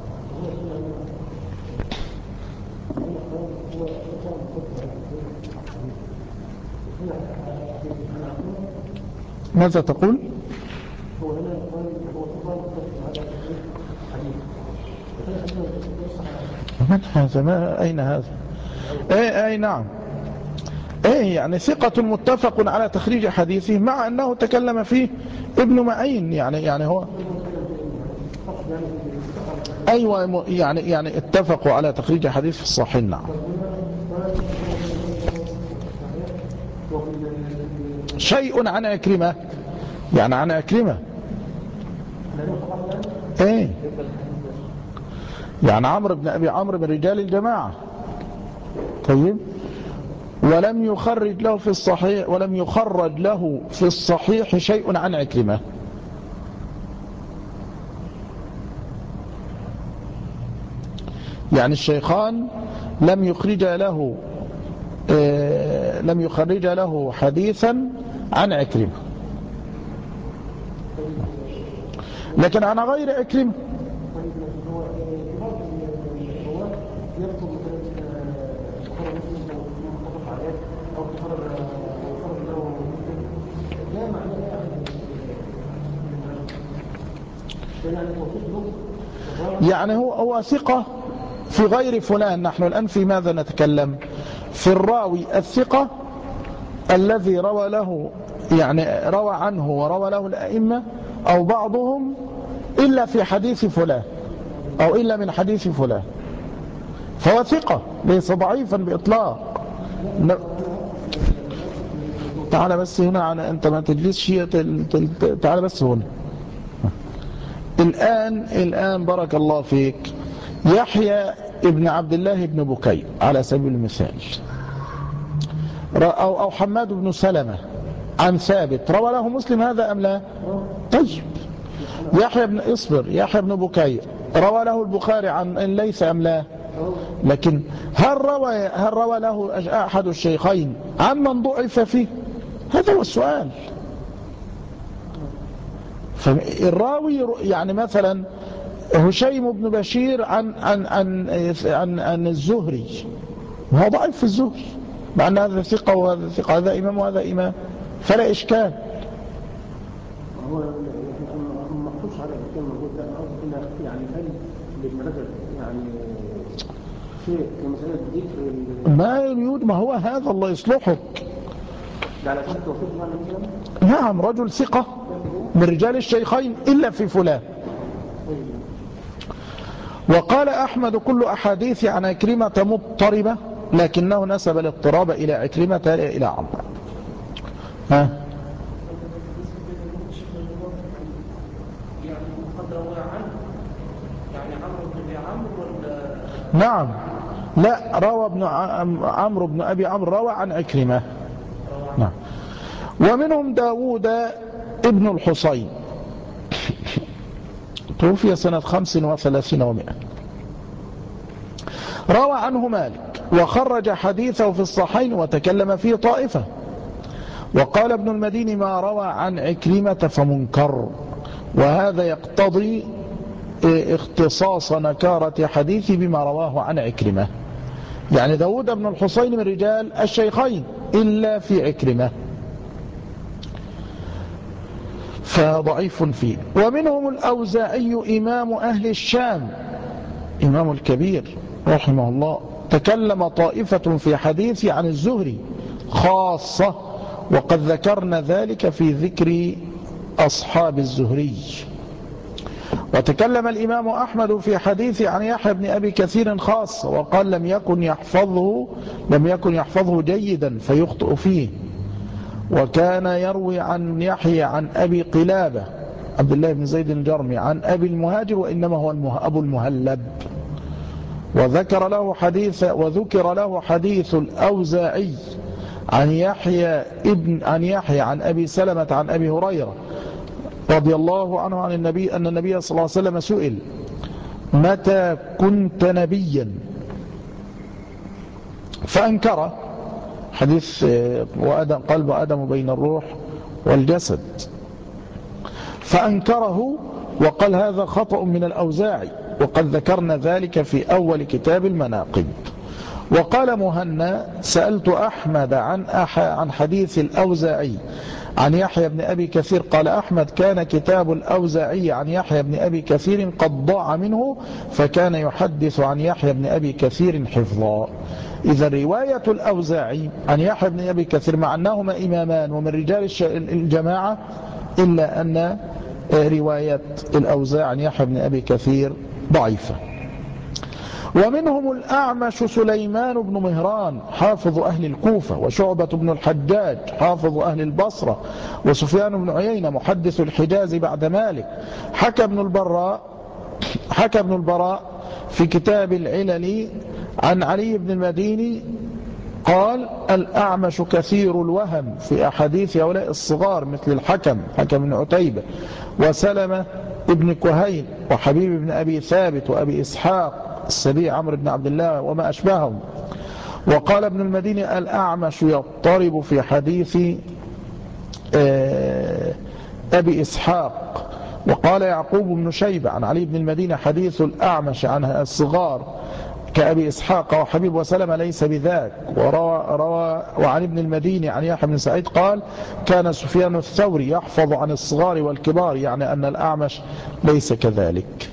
ماذا تقول؟ من هذا؟ ما أين هذا؟ اي اي نعم، ايه يعني ثقة متفق على تخريج حديثه مع انه تكلم فيه ابن معين، يعني يعني هو ايوه يعني يعني اتفقوا على تخريج حديث في الصحيح. نعم. شيء عن عكرمة، يعني عن عكرمة ايه، يعني عمرو بن ابي عمرو من رجال الجماعة. طيب. ولم يخرج له في الصحيح ولم يخرج له في الصحيح شيء عن عكرمة. يعني الشيخان لم يخرج له آه لم يخرج له حديثا عن عكرمة، لكن عن غير عكرمة. يعني هو هو ثقة في غير فلان. نحن الآن في ماذا نتكلم؟ في الراوي الثقة الذي روى له، يعني روى عنه وروى له الأئمة أو بعضهم إلا في حديث فلان أو إلا من حديث فلان، فهو ثقة ليس ضعيفا بإطلاق. تعال بس هنا، أنت ما تجلسش، تعال بس هنا. الآن الآن بارك الله فيك، يحيى ابن عبد الله بن بكير على سبيل المثال، أو أو حماد بن سلمة عن ثابت، روى له مسلم هذا أم لا؟ طيب. يحيى بن إصبر يحيى بن بكير روى له البخاري عن ليس أم لا؟ لكن هل روى هل روى له أحد الشيخين عن من ضعف فيه؟ هذا هو السؤال. فالراوي يعني مثلا هشيم بن بشير عن عن عن عن, عن الزهري، وهو ضعيف في الزهري مع أن هذا ثقة وهذا ثقة، هذا إمام وهذا إمام، فلا إشكال. هو ما مخصوص على الكلمة موجود، لا قصدي يعني هل لابن رجب يعني شيء في مسألة ذكر ما يريد، ما هو هذا الله يصلحك. على أساس توفيق يعني مثلا؟ نعم، رجل ثقة من رجال الشيخين إلا في فلان. وقال أحمد كل أحاديث عن عكرمة مضطربة، لكنه نسب الاضطراب إلى عكرمة إلى عمرو. ها نعم، لا، روى ابن عمرو بن أبي عمرو روى عن عكرمة. نعم. ومنهم داود ابن الحصين توفي سنة خمس وثلاثين ومئة، روى عنه مالك وخرج حديثه في الصحيحين وتكلم فيه طائفة. وقال ابن المديني ما روى عن عكرمة فمنكر، وهذا يقتضي اختصاص نكارة حديثه بما رواه عن عكرمة. يعني داود بن الحصين من رجال الشيخين إلا في عكرمة، فضعيف فيه. ومنهم الأوزاعي إمام أهل الشام، إمام الكبير رحمه الله، تكلم طائفة في حديث عن الزهري خاصة، وقد ذكرنا ذلك في ذكر أصحاب الزهري. وتكلم الإمام أحمد في حديث عن يحيى بن أبي كثير خاصة، وقال لم يكن يحفظه لم يكن يحفظه جيدا فيخطئ فيه. وكان يروي عن يحيى عن أبي قلابة عبد الله بن زيد الجرمي عن أبي المهاجر، وإنما هو أبو المهلب. وذكر له حديث وذكر له حديث الأوزاعي عن يحيى ابن عن يحيى عن أبي سلمة عن أبي هريرة رضي الله عنه عن النبي أن النبي صلى الله عليه وسلم سئل متى كنت نبيا فأنكر، حديث وآدم قلب آدم بين الروح والجسد، فأنكره وقال هذا خطأ من الأوزاعي، وقد ذكرنا ذلك في أول كتاب المناقب. وقال مهنا سألت أحمد عن أح عن حديث الأوزاعي عن يحيى بن أبي كثير، قال أحمد كان كتاب الأوزاعي عن يحيى بن أبي كثير قد ضاع منه، فكان يحدث عن يحيى بن أبي كثير حفظا. إذا رواية الأوزاعي عن يحيى بن أبي كثير مع أنهما إمامان ومن رجال الجماعة، إلا أن رواية الأوزاعي عن يحيى بن أبي كثير ضعيفة. ومنهم الأعمش سليمان بن مهران حافظ أهل الكوفة، وشعبة بن الحجاج حافظ أهل البصرة، وسفيان بن عيينة محدث الحجاز بعد مالك. حكى ابن البراء حكى ابن البراء في كتاب العلل عن علي بن المديني قال الأعمش كثير الوهم في أحاديث هؤلاء الصغار مثل الحكم حكم بن عتيبة وسلمة ابن كهيل وحبيب بن أبي ثابت وأبي إسحاق السبيع عمرو بن عبد الله وما أشبههم. وقال ابن المديني الأعمش يضطرب في حديث أبي إسحاق. وقال يعقوب بن شيبة عن علي بن المدينة حديث الأعمش عن الصغار كأبي إسحاق وحبيب وسلمة ليس بذاك. وروى روى وعن ابن المديني عن يحيى بن سعيد قال كان سفيان الثوري يحفظ عن الصغار والكبار، يعني أن الأعمش ليس كذلك.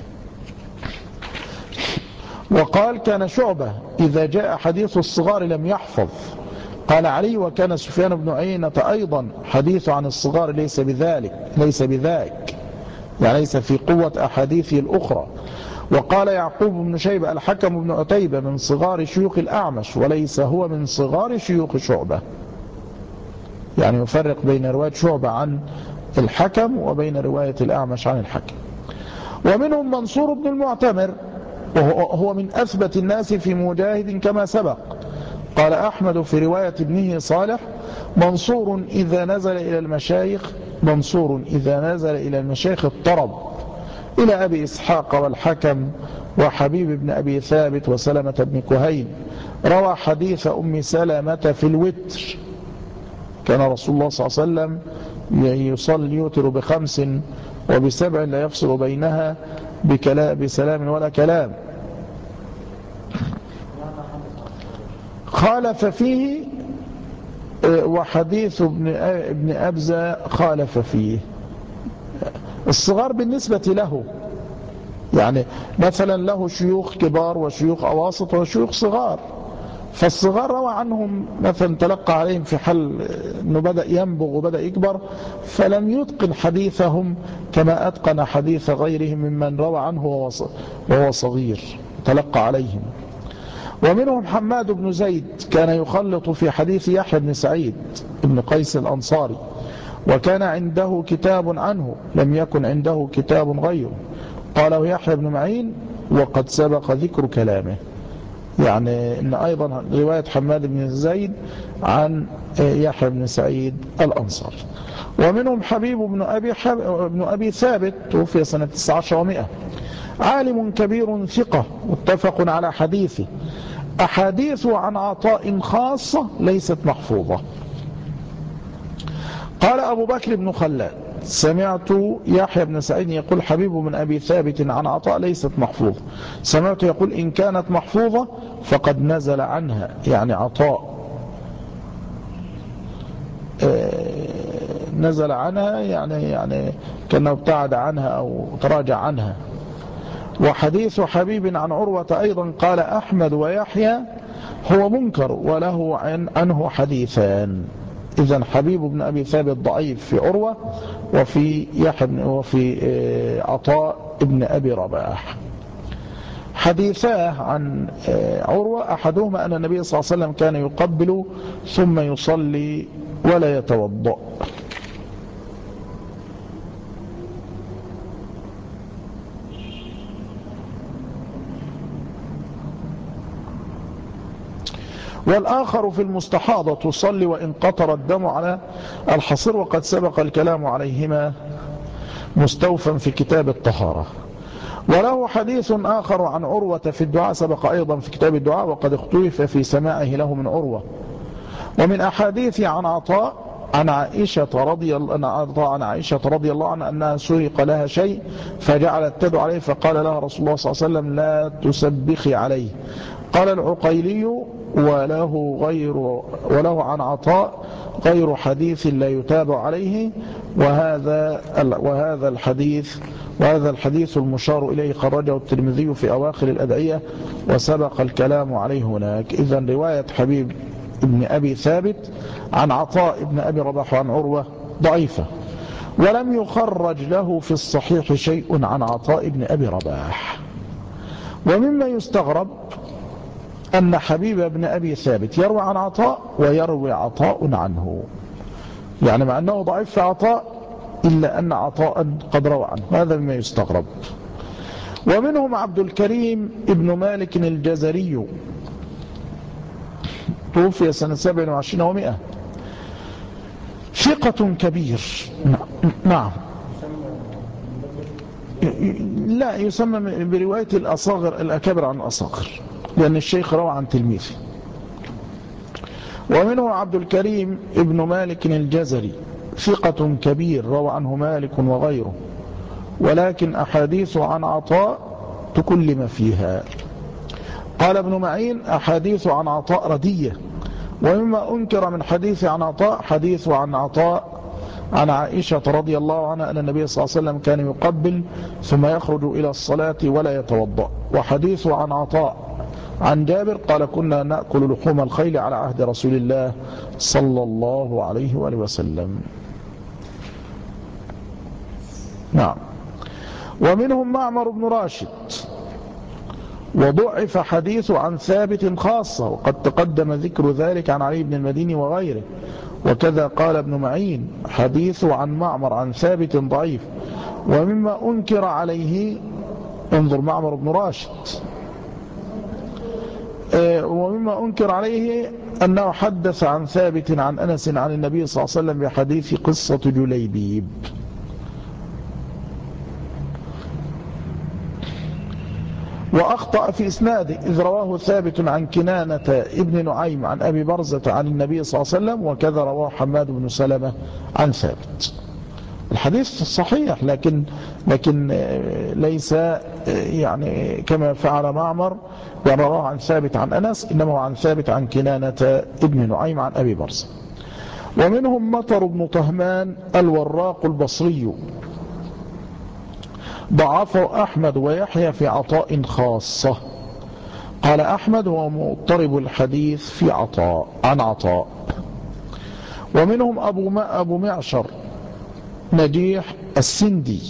وقال كان شعبة إذا جاء حديث الصغار لم يحفظ. قال علي وكان سفيان بن عيينة أيضا حديث عن الصغار ليس بذلك ليس بذاك يعني ليس في قوة أحاديثه الأخرى. وقال يعقوب بن شيبة الحكم بن عتيبة من صغار شيوخ الأعمش وليس هو من صغار شيوخ شعبة، يعني يفرق بين رواية شعبة عن الحكم وبين رواية الأعمش عن الحكم. ومنهم منصور بن المعتمر وهو من أثبت الناس في مجاهد كما سبق. قال أحمد في رواية ابنه صالح منصور إذا نزل إلى المشايخ منصور إذا نزل إلى المشايخ اضطرب إلى أبي إسحاق والحكم وحبيب بن أبي ثابت وسلمة بن كهيل. روى حديث أم سلمة في الوتر كان رسول الله صلى الله عليه وسلم يصلي يوتر بخمس وبسبع لا يفصل بينها بكلام بسلام ولا كلام. خالف فيه وحديث ابن أبزة خالف فيه. الصغار بالنسبة له يعني مثلا له شيوخ كبار وشيوخ أواسط وشيوخ صغار، فالصغار روى عنهم مثلا تلقى عليهم في حل أنه بدأ ينبغ وبدأ يكبر، فلم يتقن حديثهم كما أتقن حديث غيرهم ممن روى عنه وهو صغير تلقى عليهم. ومنهم حماد بن زيد كان يخلط في حديث يحيى بن سعيد بن قيس الأنصاري، وكان عنده كتاب عنه لم يكن عنده كتاب غيره، قاله يحيى بن معين وقد سبق ذكر كلامه. يعني إن أيضا رواية حماد بن زيد عن يحيى بن سعيد الأنصاري. ومنهم حبيب بن أبي, بن أبي ثابت توفي سنة تسعة عشر ومئة، عالم كبير ثقة متفق على حديثه، أحاديثه عن عطاء خاصة ليست محفوظة. قال أبو بكر بن خلاد سمعت يحيى بن سعيد يقول حبيب بن أبي ثابت عن عطاء ليست محفوظة، سمعت يقول إن كانت محفوظة فقد نزل عنها، يعني عطاء نزل عنها يعني يعني كأنه ابتعد عنها أو تراجع عنها. وحديث حبيب عن عروة أيضا قال أحمد ويحيى هو منكر وله عنه حديثان. إذن حبيب بن أبي ثابت ضعيف في عروة وفي يحيى وفي عطاء ابن أبي رباح. حديثاه عن عروة أحدهما أن النبي صلى الله عليه وسلم كان يقبل ثم يصلي ولا يتوضأ. والآخر في المستحاضة تصلي وإن قطر الدم على الحصير، وقد سبق الكلام عليهما مستوفا في كتاب الطهارة. وله حديث آخر عن عروة في الدعاء سبق أيضا في كتاب الدعاء، وقد اختلف في سماعه له من عروة. ومن أحاديث عن عطاء عن عائشة رضي الله عن عائشة رضي الله عنها أنها سرق لها شيء فجعلت تدعو عليه، فقال لها رسول الله صلى الله عليه وسلم لا تسبخي عليه. قال العقيلي وله غير وله عن عطاء غير حديث لا يتابع عليه، وهذا وهذا الحديث وهذا الحديث المشار إليه خرجه الترمذي في أواخر الأدعية وسبق الكلام عليه هناك. إذن رواية حبيب ابن أبي ثابت عن عطاء ابن أبي رباح عن عروة ضعيفة، ولم يخرج له في الصحيح شيء عن عطاء ابن أبي رباح. ومما يستغرب أن حبيب ابن أبي ثابت يروي عن عطاء ويروي عطاء عنه، يعني مع أنه ضعيف في عطاء إلا أن عطاء قد روى عنه، هذا مما يستغرب. ومنهم عبد الكريم ابن مالك الجزري توفي سنة سبع وعشرين ومئة، ثقة كبير. نعم لا يسمى برواية الأصاغر الأكابر عن الأصاغر، لأن الشيخ روى عن تلميذه. ومنه عبد الكريم ابن مالك الجزري ثقة كبير روى عنه مالك وغيره، ولكن أحاديثه عن عطاء تكلم فيها. قال ابن معين أحاديثه عن عطاء ردية. ومما أنكر من حديث عن عطاء حديثه عن عطاء عن عائشة رضي الله عنها أن النبي صلى الله عليه وسلم كان يقبل ثم يخرج إلى الصلاة ولا يتوضأ. وحديثه عن عطاء عن جابر قال كنا نأكل لحوم الخيل على عهد رسول الله صلى الله عليه وآله وسلم. نعم. ومنهم معمر بن راشد وضعف حديث عن ثابت خاصة، وقد تقدم ذكر ذلك عن علي بن المديني وغيره. وكذا قال ابن معين حديثه عن معمر عن ثابت ضعيف. ومما أنكر عليه انظر معمر بن راشد، ومما أنكر عليه أنه حدث عن ثابت عن أنس عن النبي صلى الله عليه وسلم بحديث قصة جليبيب. وأخطأ في إسناده إذ رواه ثابت عن كنانة ابن نعيم عن أبي برزة عن النبي صلى الله عليه وسلم، وكذا رواه حماد بن سلمة عن ثابت. الحديث صحيح، لكن لكن ليس يعني كما فعل معمر يعني رواه عن ثابت عن أنس، إنما هو عن ثابت عن كنانة ابن نعيم عن أبي برزة. ومنهم مطر بن طهمان الوراق البصري، ضعفه أحمد ويحيى في عطاء خاصة. قال أحمد هو مضطرب الحديث في عطاء عن عطاء. ومنهم أبو, ما أبو معشر نجيح السندي،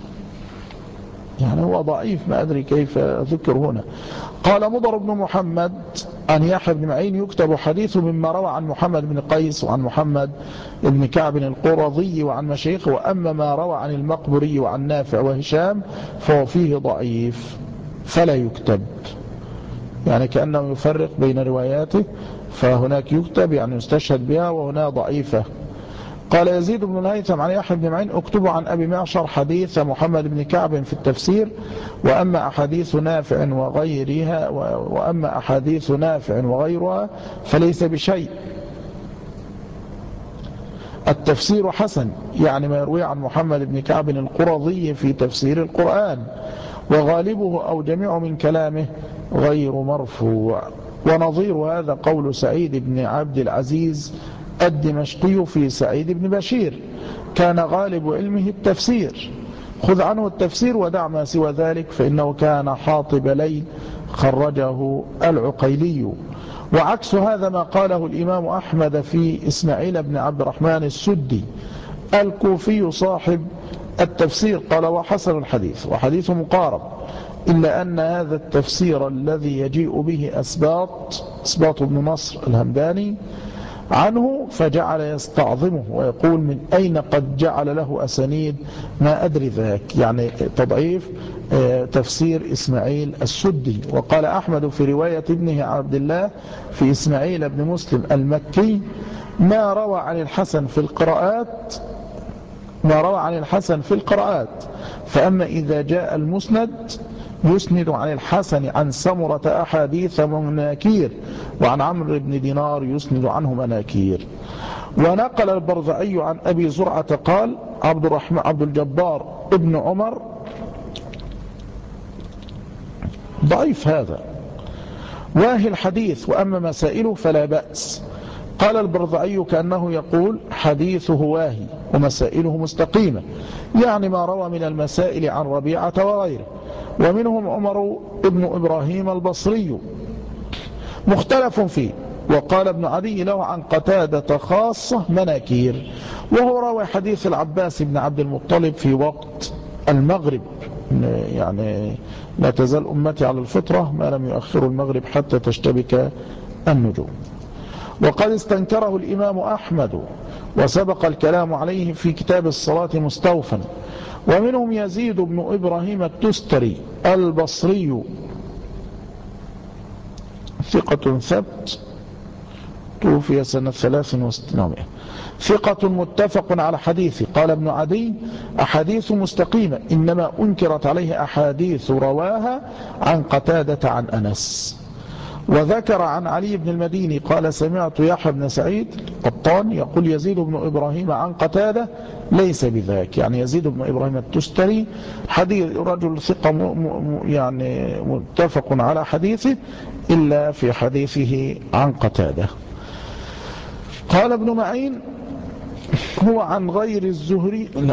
يعني هو ضعيف ما أدري كيف ذكر هنا. قال مضر بن محمد عن يحيى بن معين يكتب حديثه مما روى عن محمد بن قيس وعن محمد بن كعب القرظي وعن مشايخه، وأما ما روى عن المقبري وعن نافع وهشام فهو فيه ضعيف فلا يكتب، يعني كأنه يفرق بين رواياته، فهناك يكتب يعني يستشهد بها وهنا ضعيفة. قال يزيد بن الهيثم عن يحيى بن معين اكتب عن أبي معشر حديث محمد بن كعب في التفسير، وأما أحاديث نافع وغيرها وأما أحاديث نافع وغيرها فليس بشيء. التفسير حسن، يعني ما يروي عن محمد بن كعب القرظي في تفسير القرآن، وغالبه أو جميع من كلامه غير مرفوع. ونظير هذا قول سعيد بن عبد العزيز الدمشقي في سعيد بن بشير، كان غالب علمه التفسير، خذ عنه التفسير ودع ما سوى ذلك فإنه كان حاطب ليل، خرجه العقيلي. وعكس هذا ما قاله الإمام أحمد في إسماعيل بن عبد الرحمن السدي الكوفي صاحب التفسير، قال وحسن الحديث وحديث مقارب، إلا أن هذا التفسير الذي يجيء به أسباط أسباط بن نصر الهمداني عنه فجعل يستعظمه ويقول من أين قد جعل له أسانيد ما أدري ذاك، يعني تضعيف تفسير إسماعيل السدي. وقال أحمد في رواية ابنه عبد الله في إسماعيل بن مسلم المكي ما روى عن الحسن في القراءات ما روى عن الحسن في القراءات، فأما إذا جاء المسند يسند عن الحسن عن سمرة أحاديث مناكير، وعن عمرو بن دينار يسند عنه مناكير. ونقل البرزعي عن أبي زرعة قال عبد الرحمن عبد الجبار ابن عمر ضعيف هذا واهي الحديث، وأما مسائله فلا بأس. قال البرزعي كأنه يقول حديثه واهي ومسائله مستقيمة، يعني ما روى من المسائل عن ربيعة وغيره. ومنهم عمر ابن إبراهيم البصري مختلف فيه، وقال ابن عدي له عن قتادة خاصة مناكير، وهو روى حديث العباس بن عبد المطلب في وقت المغرب، يعني لا تزال أمتي على الفطرة ما لم يؤخروا المغرب حتى تشتبك النجوم. وقد استنكره الإمام أحمد وسبق الكلام عليه في كتاب الصلاة مستوفا. ومنهم يزيد بن إبراهيم التستري البصري ثقة ثبت توفي سنة ثلاث وستمائة، ثقة متفق على حديثه. قال ابن عدي أحاديث مستقيمة، إنما أنكرت عليه أحاديث رواها عن قتادة عن أنس. وذكر عن علي بن المديني قال سمعت يحيى بن سعيد قطان يقول يزيد بن إبراهيم عن قتادة ليس بذاك، يعني يزيد بن إبراهيم التستري حديث رجل ثقة يعني متفق على حديثه إلا في حديثه عن قتادة. قال ابن معين هو عن غير الزهري لا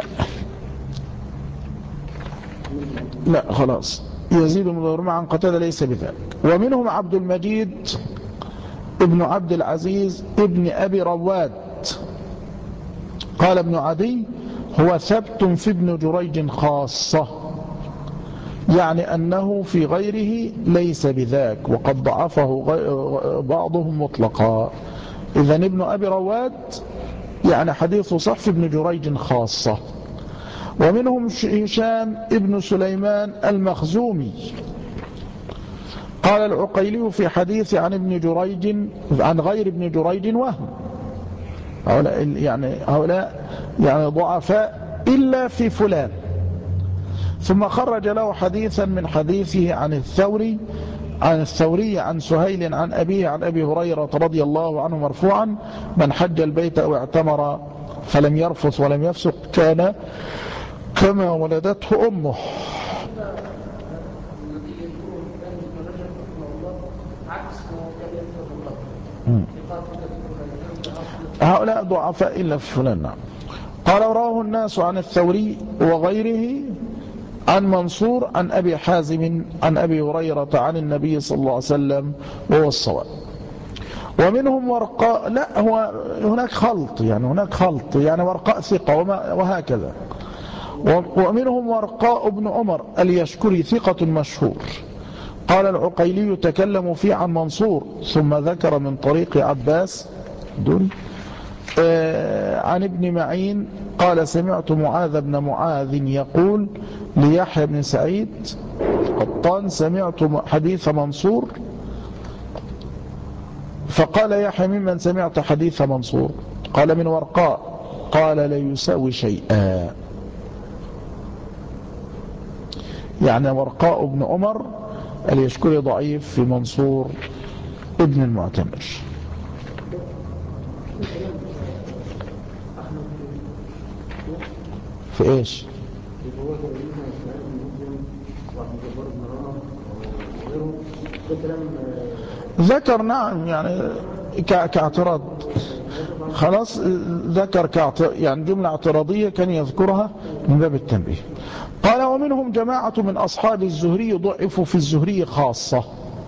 لا خلاص يزيد بن إبراهيم عن قتادة ليس بذاك. ومنهم عبد المجيد ابن عبد العزيز ابن أبي رواد قال ابن عدي هو ثبت في ابن جريج خاصة، يعني أنه في غيره ليس بذاك، وقد ضعفه بعضهم مطلقا. إذن ابن أبي رواد يعني حديث صح في ابن جريج خاصة. ومنهم هشام ابن سليمان المخزومي قال العقيلي في حديث عن ابن جريج عن غير ابن جريج وهم، هؤلاء يعني هؤلاء يعني ضعفاء إلا في فلان. ثم خرج له حديثا من حديثه عن الثوري عن الثوري عن سهيل عن أبيه عن أبي هريرة رضي الله عنه مرفوعا من حج البيت أو اعتمر فلم يرفث ولم يفسق كان كما ولدته أمه. هؤلاء ضعفاء إلا في فلان. نعم. قال رواه الناس عن الثوري وغيره عن منصور عن أبي حازم عن أبي هريرة عن النبي صلى الله عليه وسلم وهو الصواب. ومنهم ورقاء، لا هو هناك خلط، يعني هناك خلط، يعني ورقاء ثقة وهكذا. ومنهم ورقاء بن عمر اليشكري ثقة مشهور. قال العقيلي تكلموا فيه عن منصور ثم ذكر من طريق عباس دول آه عن ابن معين قال سمعت معاذ بن معاذ يقول ليحيى بن سعيد القطان سمعت حديث منصور، فقال يحيى ممن سمعت حديث منصور؟ قال من ورقاء، قال لا يساوي شيئا. يعني ورقاء بن عمر اليشكري ضعيف في منصور ابن المعتمر. في ايش؟ ذكر نعم يعني كاعتراض، خلاص ذكر كاعتراض، يعني جملة اعتراضية كان يذكرها من باب التنبيه. قال ومنهم جماعة من أصحاب الزهري ضعفوا في الزهري خاصة.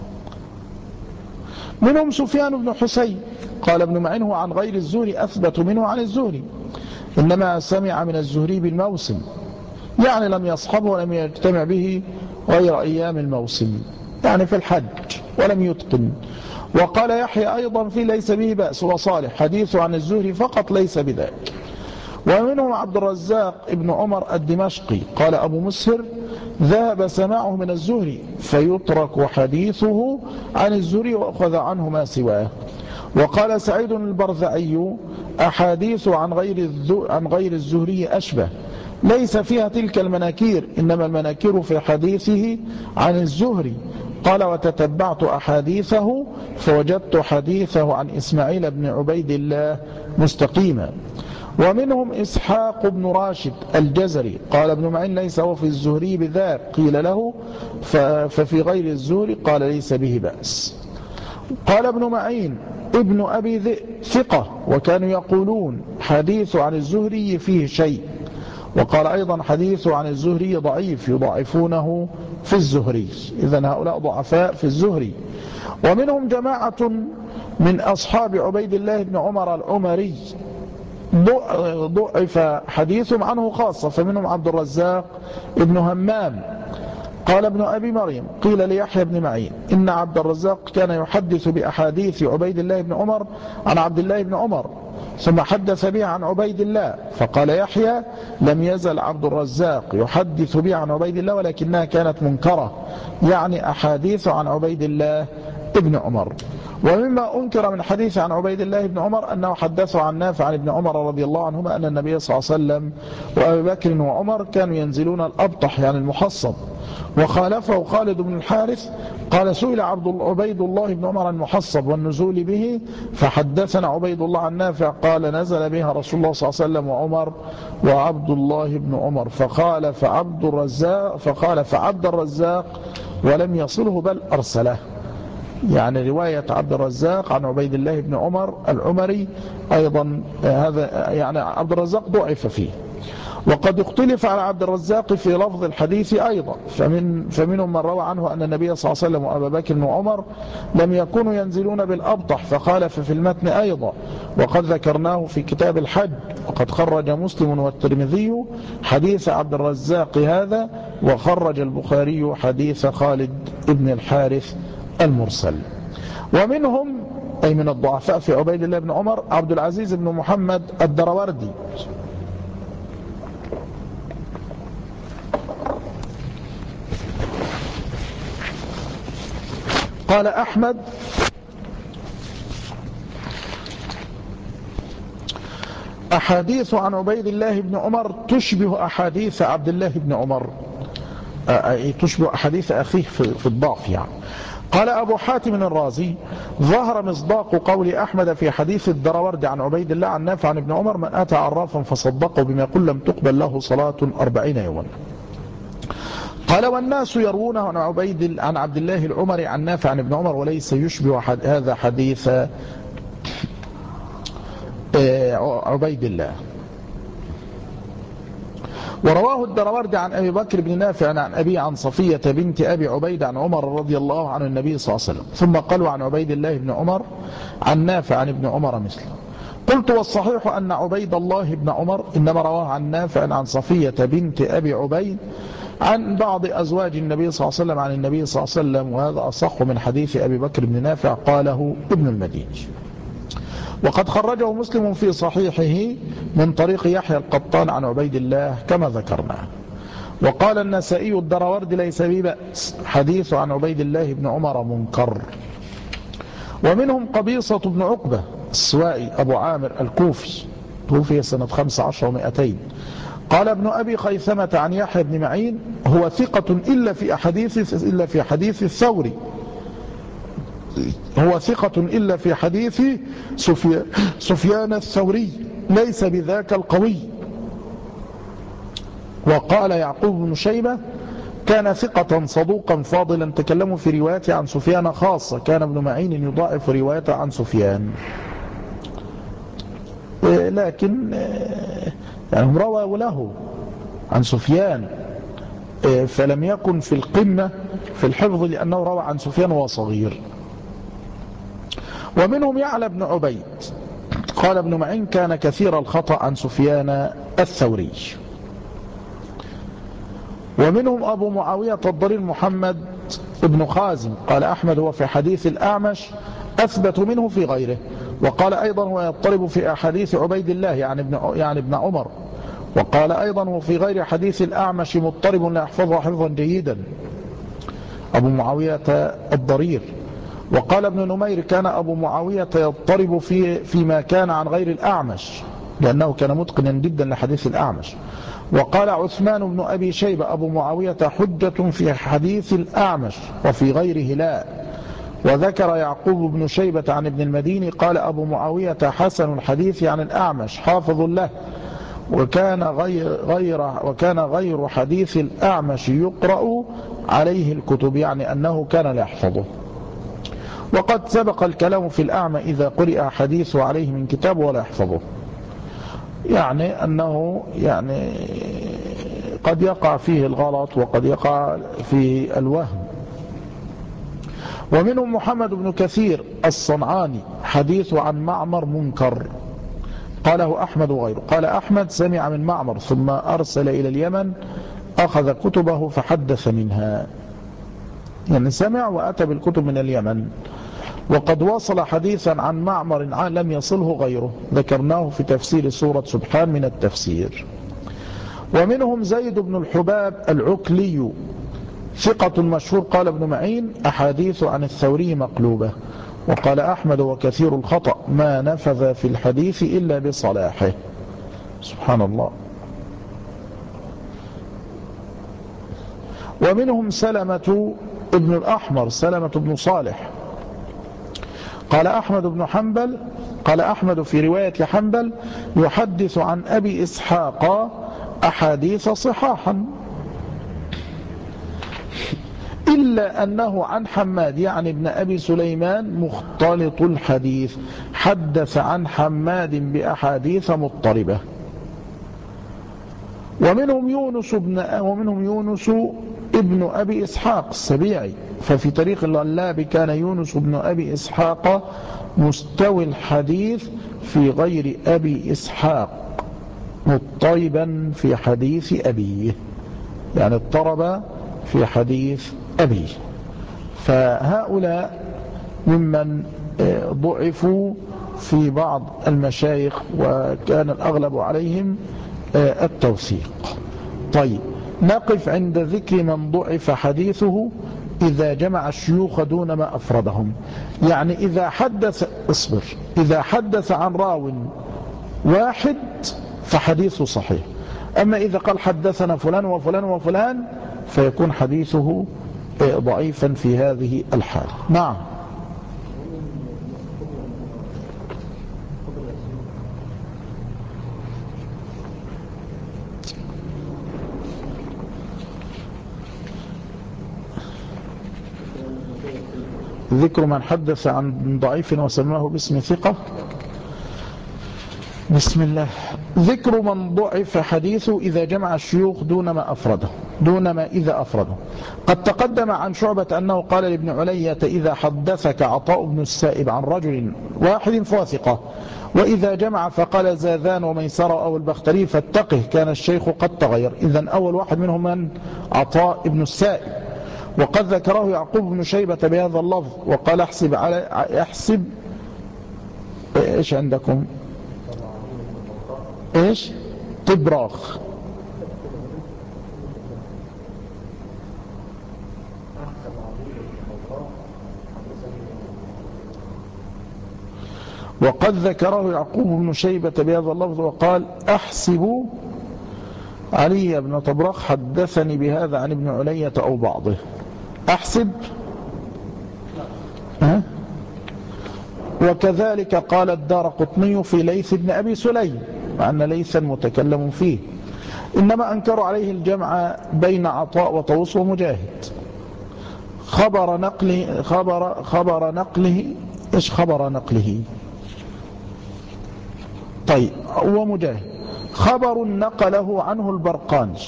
منهم سفيان بن حسين قال ابن معين هو عن غير الزهري أثبت منه عن الزهري، إنما سمع من الزهري بالموسم، يعني لم يصحبه ولم يجتمع به غير أيام الموسم، يعني في الحج ولم يتقن. وقال يحيى أيضا في ليس به بأس وصالح حديث عن الزهري فقط ليس بذلك. ومنهم عبد الرزاق ابن عمر الدمشقي قال أبو مسهر ذهب سماعه من الزهري فيترك حديثه عن الزهري وأخذ عنه ما سواه. وقال سعيد البرذعي أحاديث عن غير عن غير الزهري أشبه، ليس فيها تلك المناكير، إنما المناكير في حديثه عن الزهري. قال وتتبعت أحاديثه فوجدت حديثه عن إسماعيل بن عبيد الله مستقيما. ومنهم إسحاق بن راشد الجزري قال ابن معين ليس هو في الزهري بذاك، قيل له ففي غير الزهري قال ليس به بأس. قال ابن معين ابن أبي ذئب ثقة، وكانوا يقولون حديث عن الزهري فيه شيء. وقال أيضا حديث عن الزهري ضعيف يضعفونه في الزهري، إذن هؤلاء ضعفاء في الزهري. ومنهم جماعة من أصحاب عبيد الله بن عمر العمري ضعف حديثهم عنه خاصة، فمنهم عبد الرزاق ابن همام قال ابن أبي مريم قيل ليحيى بن معين إن عبد الرزاق كان يحدث بأحاديث عبيد الله بن عمر عن عبد الله بن عمر ثم حدث بها عن عبيد الله، فقال يحيى لم يزل عبد الرزاق يحدث بها عن عبيد الله ولكنها كانت منكرة، يعني أحاديث عن عبيد الله ابن عمر. ومما أنكر من حديث عن عبيد الله بن عمر أنه حدثه عن نافع عن ابن عمر رضي الله عنهما أن النبي صلى الله عليه وسلم وأبي بكر وعمر كانوا ينزلون الأبطح يعني المحصب. وخالفه خالد بن الحارث قال سئل عبد عبيد الله بن عمر المحصب والنزول به فحدثنا عبيد الله عن نافع قال نزل بها رسول الله صلى الله عليه وسلم وعمر وعبد الله بن عمر، فقال فعبد الرزاق فقال فعبد الرزاق ولم يصله بل أرسله. يعني رواية عبد الرزاق عن عبيد الله بن عمر العمري أيضا هذا يعني عبد الرزاق ضعف فيه. وقد اختلف على عبد الرزاق في لفظ الحديث أيضا، فمن فمنهم من روى عنه أن النبي صلى الله عليه وسلم وأبا بكر وعمر لم يكونوا ينزلون بالأبطح، فخالف في المتن أيضا، وقد ذكرناه في كتاب الحج. وقد خرج مسلم والترمذي حديث عبد الرزاق هذا، وخرج البخاري حديث خالد بن الحارث المرسل. ومنهم أي من الضعفاء في عبيد الله بن عمر عبد العزيز بن محمد الدروردي قال أحمد أحاديث عن عبيد الله بن عمر تشبه أحاديث عبد الله بن عمر، أي تشبه أحاديث أخيه في الضعف يعني. قال أبو حاتم الرازي: ظهر مصداق قول أحمد في حديث الدراوردي عن عبيد الله عن نافع عن ابن عمر: من أتى عرافا فصدقه بما يقول لم تقبل له صلاة أربعين يوما. قال: والناس يروونه عن عبيد عن عبد الله العمري عن نافع عن ابن عمر، وليس يشبه هذا حديث عبيد الله. ورواه الدراوردي عن أبي بكر بن نافع عن أبي عن صفية بنت أبي عبيد عن عمر رضي الله عنه النبي صلى الله عليه وسلم، ثم قالوا عن عبيد الله بن عمر عن نافع عن ابن عمر مثله. قلت: والصحيح أن عبيد الله بن عمر إنما رواه عن نافع عن صفية بنت أبي عبيد عن بعض أزواج النبي صلى الله عليه وسلم عن النبي صلى الله عليه وسلم، وهذا أصح من حديث أبي بكر بن نافع. قاله ابن المديني. وقد خرجه مسلم في صحيحه من طريق يحيى القطان عن عبيد الله كما ذكرنا. وقال النسائي: الدراوردي ليس ببأس، حديث عن عبيد الله بن عمر منكر. ومنهم قبيصة بن عقبة السوائي أبو عامر الكوفي، توفي سنة خمس عشر ومئتين. قال ابن أبي خيثمة عن يحيى بن معين: هو ثقة إلا في أحاديث إلا في حديث الثوري هو ثقة إلا في حديث سفيان الثوري، ليس بذاك القوي. وقال يعقوب بن شيبة: كان ثقة صدوقا فاضلا، تكلموا في روايته عن سفيان خاصة، كان ابن معين يضاعف روايته عن سفيان. لكن يعني روى له عن سفيان فلم يكن في القمة في الحفظ، لأنه روى عن سفيان وهو صغير. ومنهم يعلى بن عبيد قال ابن معين: كان كثير الخطأ عن سفيان الثوري. ومنهم أبو معاوية الضرير محمد بن خازم قال أحمد: هو في حديث الأعمش أثبت منه في غيره. وقال أيضا: هو يضطرب في أحاديث عبيد الله يعني ابن, يعني ابن عمر. وقال أيضا: وفي غير حديث الأعمش مضطرب لا يحفظه حفظا جيدا، أبو معاوية الضرير. وقال ابن نمير: كان أبو معاوية يضطرب في فيما كان عن غير الأعمش، لأنه كان متقنا جدا لحديث الأعمش. وقال عثمان بن أبي شيبة: أبو معاوية حجة في حديث الأعمش وفي غيره لا. وذكر يعقوب بن شيبة عن ابن المديني قال: أبو معاوية حسن الحديث عن الأعمش حافظ له، وكان غير, غير, وكان غير حديث الأعمش يقرأ عليه الكتب، يعني أنه كان لا يحفظه. وقد سبق الكلام في الأعمى إذا قرئ حديثه عليه من كتاب ولا يحفظه، يعني أنه يعني قد يقع فيه الغلط وقد يقع فيه الوهم. ومنهم محمد بن كثير الصنعاني حديثه عن معمر منكر، قاله أحمد وغيره. قال أحمد: سمع من معمر ثم أرسل إلى اليمن، أخذ كتبه فحدث منها، يعني سمع وأتى بالكتب من اليمن. وقد وصل حديثا عن معمر لم يصله غيره، ذكرناه في تفسير سورة سبحان من التفسير. ومنهم زيد بن الحباب العكلي ثقة مشهور، قال ابن معين: أحاديث عن الثوري مقلوبة. وقال أحمد: وكثير الخطأ ما نفذ في الحديث إلا بصلاحه. سبحان الله. ومنهم سلمة ابن الأحمر سلمة بن صالح قال أحمد بن حنبل قال أحمد في رواية حنبل: يحدث عن أبي إسحاق أحاديث صحاحا، إلا أنه عن حماد يعني ابن أبي سليمان مختلط الحديث، حدث عن حماد بأحاديث مضطربة. ومنهم يونس ابن ومنهم يونس ابن أبي إسحاق السبيعي، ففي طريق الغلاب كان يونس ابن أبي إسحاق مستوي الحديث في غير أبي إسحاق، مضطربا في حديث أبيه، يعني اضطرب في حديث أبيه. فهؤلاء ممن ضعفوا في بعض المشايخ، وكان الأغلب عليهم التوثيق. طيب، نقف عند ذكر من ضعف حديثه إذا جمع الشيوخ دون ما أفردهم. يعني إذا حدث اصبر إذا حدث عن راو واحد فحديثه صحيح، أما إذا قال حدثنا فلان وفلان وفلان فيكون حديثه ضعيفا في هذه الحال. نعم. ذكر من حدث عن ضعيف وسماه باسم ثقة. بسم الله. ذكر من ضعف حديثه إذا جمع الشيوخ دون ما أفرده دون ما إذا أفرده. قد تقدم عن شعبة أنه قال لابن علية: إذا حدثك عطاء بن السائب عن رجل واحد فواثقة، وإذا جمع فقال زاذان وميسرة أو البختري فاتقه، كان الشيخ قد تغير. إذن أول واحد منهم من؟ عطاء بن السائب. وقد ذكره يعقوب بن شيبة بهذا اللفظ وقال: احسب على احسب ايش عندكم؟ ايش؟ طبراخ. وقد ذكره يعقوب بن شيبة بهذا اللفظ وقال: احسب علي بن طبراخ حدثني بهذا عن ابن علية أو بعضه. أحسب. أه؟ وكذلك قال الدارقطني في ليث بن أبي سليم، مع أن ليثا متكلم فيه، إنما أنكر عليه الجمع بين عطاء وطوس ومجاهد. خبر نقله خبر خبر نقله إيش خبر نقله؟ طيب، ومجاهد خبر نقله عنه البرقاني.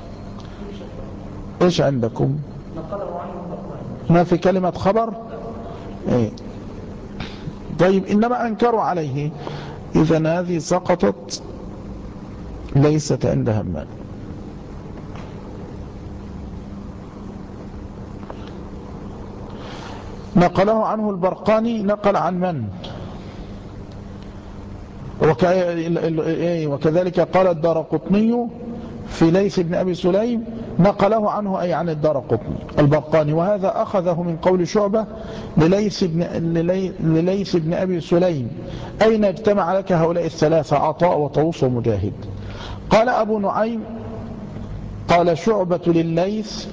إيش عندكم؟ ما في كلمة خبر؟ إيه؟ طيب، إنما أنكروا عليه. إذن هذه سقطت، ليست عند همام. نقله عنه البرقاني، نقل عن من؟ وكذلك قال الدارقطني في ليث بن أبي سليم، نقله عنه أي عن الدارقطني البرقاني. وهذا أخذه من قول شعبة لليث بن, لليث بن أبي سليم: أين اجتمع لك هؤلاء الثلاثة عطاء وطوس ومجاهد؟ قال أبو نعيم: قال شعبة لليث: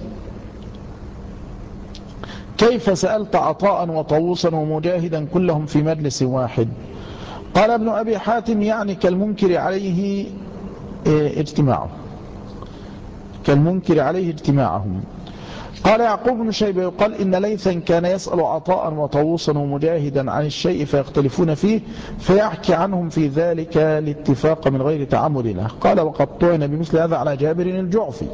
كيف سألت عطاء وطووسا ومجاهدا كلهم في مجلس واحد؟ قال ابن أبي حاتم: يعني كالمنكر عليه اجتماعه كالمنكر عليه اجتماعهم. قال يعقوب بن شيبة: يقال إن ليثا كان يسأل عطاء وطووسا ومجاهدا عن الشيء فيختلفون فيه فيحكي عنهم في ذلك الاتفاق من غير تعمد له. قال: وقد طعن بمثل هذا على جابر الجعفي.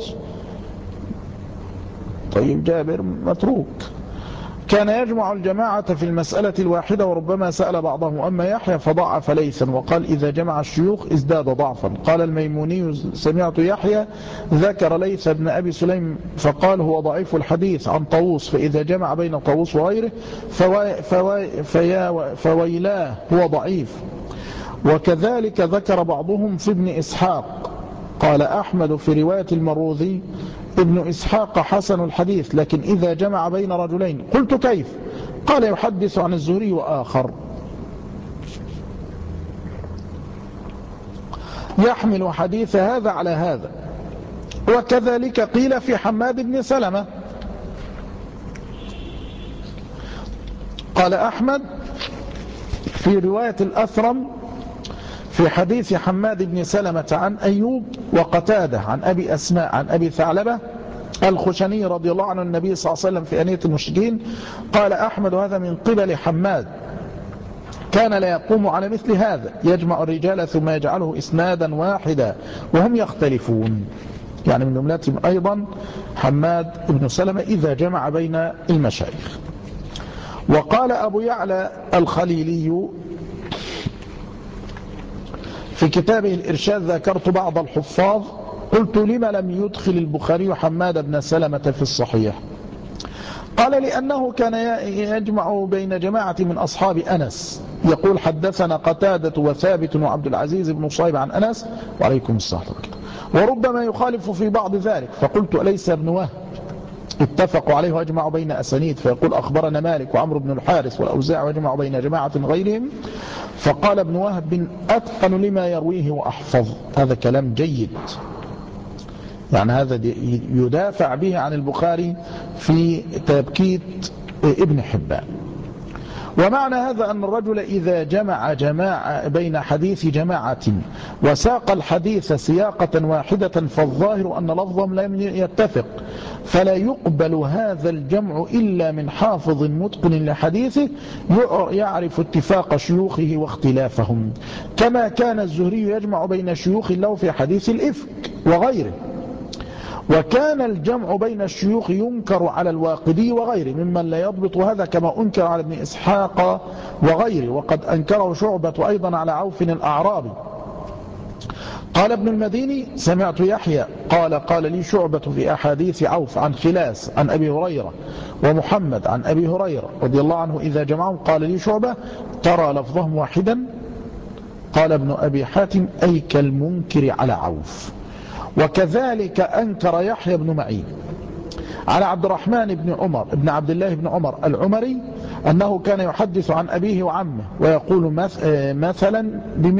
طيب، جابر متروك، كان يجمع الجماعة في المسألة الواحدة وربما سأل بعضهم. أما يحيى فضعف ليثا وقال: إذا جمع الشيوخ ازداد ضعفا. قال الميموني: سمعت يحيى ذكر ليث بن أبي سليم فقال: هو ضعيف الحديث عن طاووس، فإذا جمع بين طاووس وغيره فوي فوي فيا فويلاه هو ضعيف. وكذلك ذكر بعضهم في ابن إسحاق. قال أحمد في رواية المروذي: ابن إسحاق حسن الحديث، لكن إذا جمع بين رجلين. قلت: كيف؟ قال: يحدث عن الزهري وآخر. يحمل حديث هذا على هذا. وكذلك قيل في حماد بن سلمة. قال أحمد في رواية الأثرم في حديث حماد بن سلمة عن أيوب وقتادة عن أبي أسماء عن أبي ثعلبة الخشني رضي الله عنه النبي صلى الله عليه وسلم في أنية المشركين. قال أحمد: هذا من قبل حماد، كان لا يقوم على مثل هذا، يجمع الرجال ثم يجعله إسنادا واحدا وهم يختلفون. يعني من جملتهم أيضا حماد بن سلمة إذا جمع بين المشايخ. وقال أبو يعلى الخليلي في كتابه الإرشاد: ذكرت بعض الحفاظ قلت: لما لم يدخل البخاري حماد بن سلمة في الصحيح؟ قال: لأنه كان يجمع بين جماعة من أصحاب أنس، يقول: حدثنا قتادة وثابت وعبد العزيز بن صهيب عن أنس، وعليكم السلام، وربما يخالف في بعض ذلك. فقلت: أليس ابن وهب اتفقوا عليه واجمعوا بين أسانيد، فيقول: أخبرنا مالك وعمرو بن الحارث والأوزاع واجمعوا بين جماعة غيرهم؟ فقال ابن وهب: أتقن لما يرويه وأحفظ. هذا كلام جيد، يعني هذا يدافع به عن البخاري في تبكيت ابن حبان. ومعنى هذا أن الرجل إذا جمع جماعة بين حديث جماعة وساق الحديث سياقة واحدة فالظاهر أن لفظهم لم يتفق، فلا يقبل هذا الجمع إلا من حافظ متقن لحديثه يعرف اتفاق شيوخه واختلافهم، كما كان الزهري يجمع بين شيوخ له في حديث الإفك وغيره. وكان الجمع بين الشيوخ ينكر على الواقدي وغيره ممن لا يضبط هذا، كما أنكر على ابن إسحاق وغيره، وقد أنكره شعبة أيضا على عوف الأعرابي. قال ابن المديني: سمعت يحيى قال قال لي شعبة في أحاديث عوف عن خلاس عن أبي هريرة ومحمد عن أبي هريرة رضي الله عنه إذا جمعهم قال لي شعبة: ترى لفظهم واحدا؟ قال ابن أبي حاتم: أي كالمنكر على عوف. وكذلك أنكر يحيى بن معين على عبد الرحمن بن عمر بن عبد الله بن عمر العمري أنه كان يحدث عن أبيه وعمه ويقول مثلا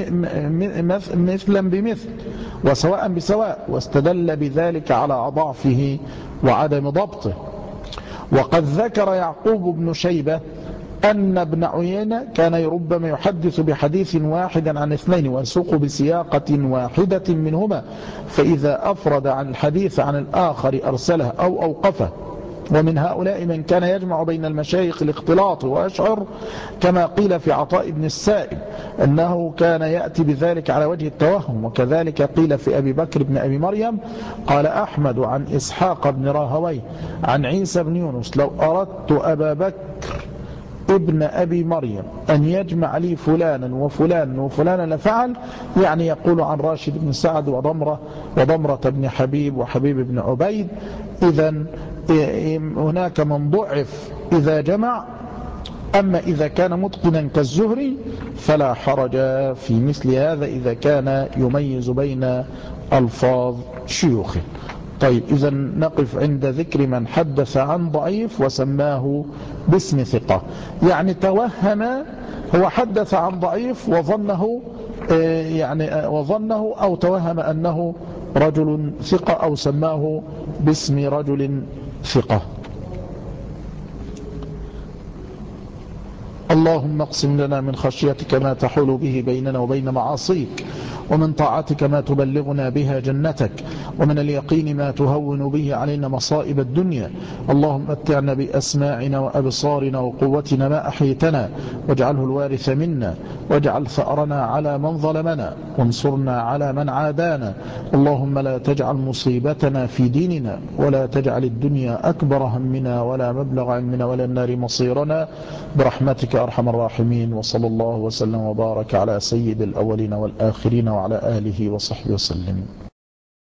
مثلا بمثل وسواء بسواء، واستدل بذلك على ضعفه وعدم ضبطه. وقد ذكر يعقوب بن شيبة أن ابن عيينة كان ربما يحدث بحديث واحد عن اثنين ويسوق بسياقة واحدة منهما، فإذا أفرد عن الحديث عن الآخر أرسله أو أوقفه. ومن هؤلاء من كان يجمع بين المشايخ الاختلاط وأشعر، كما قيل في عطاء بن السائب أنه كان يأتي بذلك على وجه التوهم. وكذلك قيل في أبي بكر بن أبي مريم. قال أحمد عن إسحاق بن راهوي عن عيسى بن يونس: لو أردت أبا بكر ابن أبي مريم أن يجمع لي فلانا وفلانا وفلانا لفعل، يعني يقول عن راشد بن سعد وضمرة وضمرة بن حبيب وحبيب بن عبيد. إذن هناك من ضعف إذا جمع، أما إذا كان متقنا كالزهري فلا حرج في مثل هذا إذا كان يميز بين ألفاظ شيوخه. طيب، إذا نقف عند ذكر من حدث عن ضعيف وسماه باسم ثقة، يعني توهم، هو حدث عن ضعيف وظنه يعني وظنه أو توهم أنه رجل ثقة أو سماه باسم رجل ثقة. اللهم اقسم لنا من خشيتك ما تحول به بيننا وبين معاصيك، ومن طاعتك ما تبلغنا بها جنتك، ومن اليقين ما تهون به علينا مصائب الدنيا. اللهم متعنا بأسماعنا وأبصارنا وقوتنا ما أحيتنا، واجعله الوارث منا، واجعل ثأرنا على من ظلمنا، وانصرنا على من عادانا. اللهم لا تجعل مصيبتنا في ديننا، ولا تجعل الدنيا أكبر همنا ولا مبلغ علمنا ولا النار مصيرنا، برحمتك أرحم الراحمين. وصلى الله وسلم وبارك على سيد الأولين والآخرين وعلى آله وصحبه وسلم.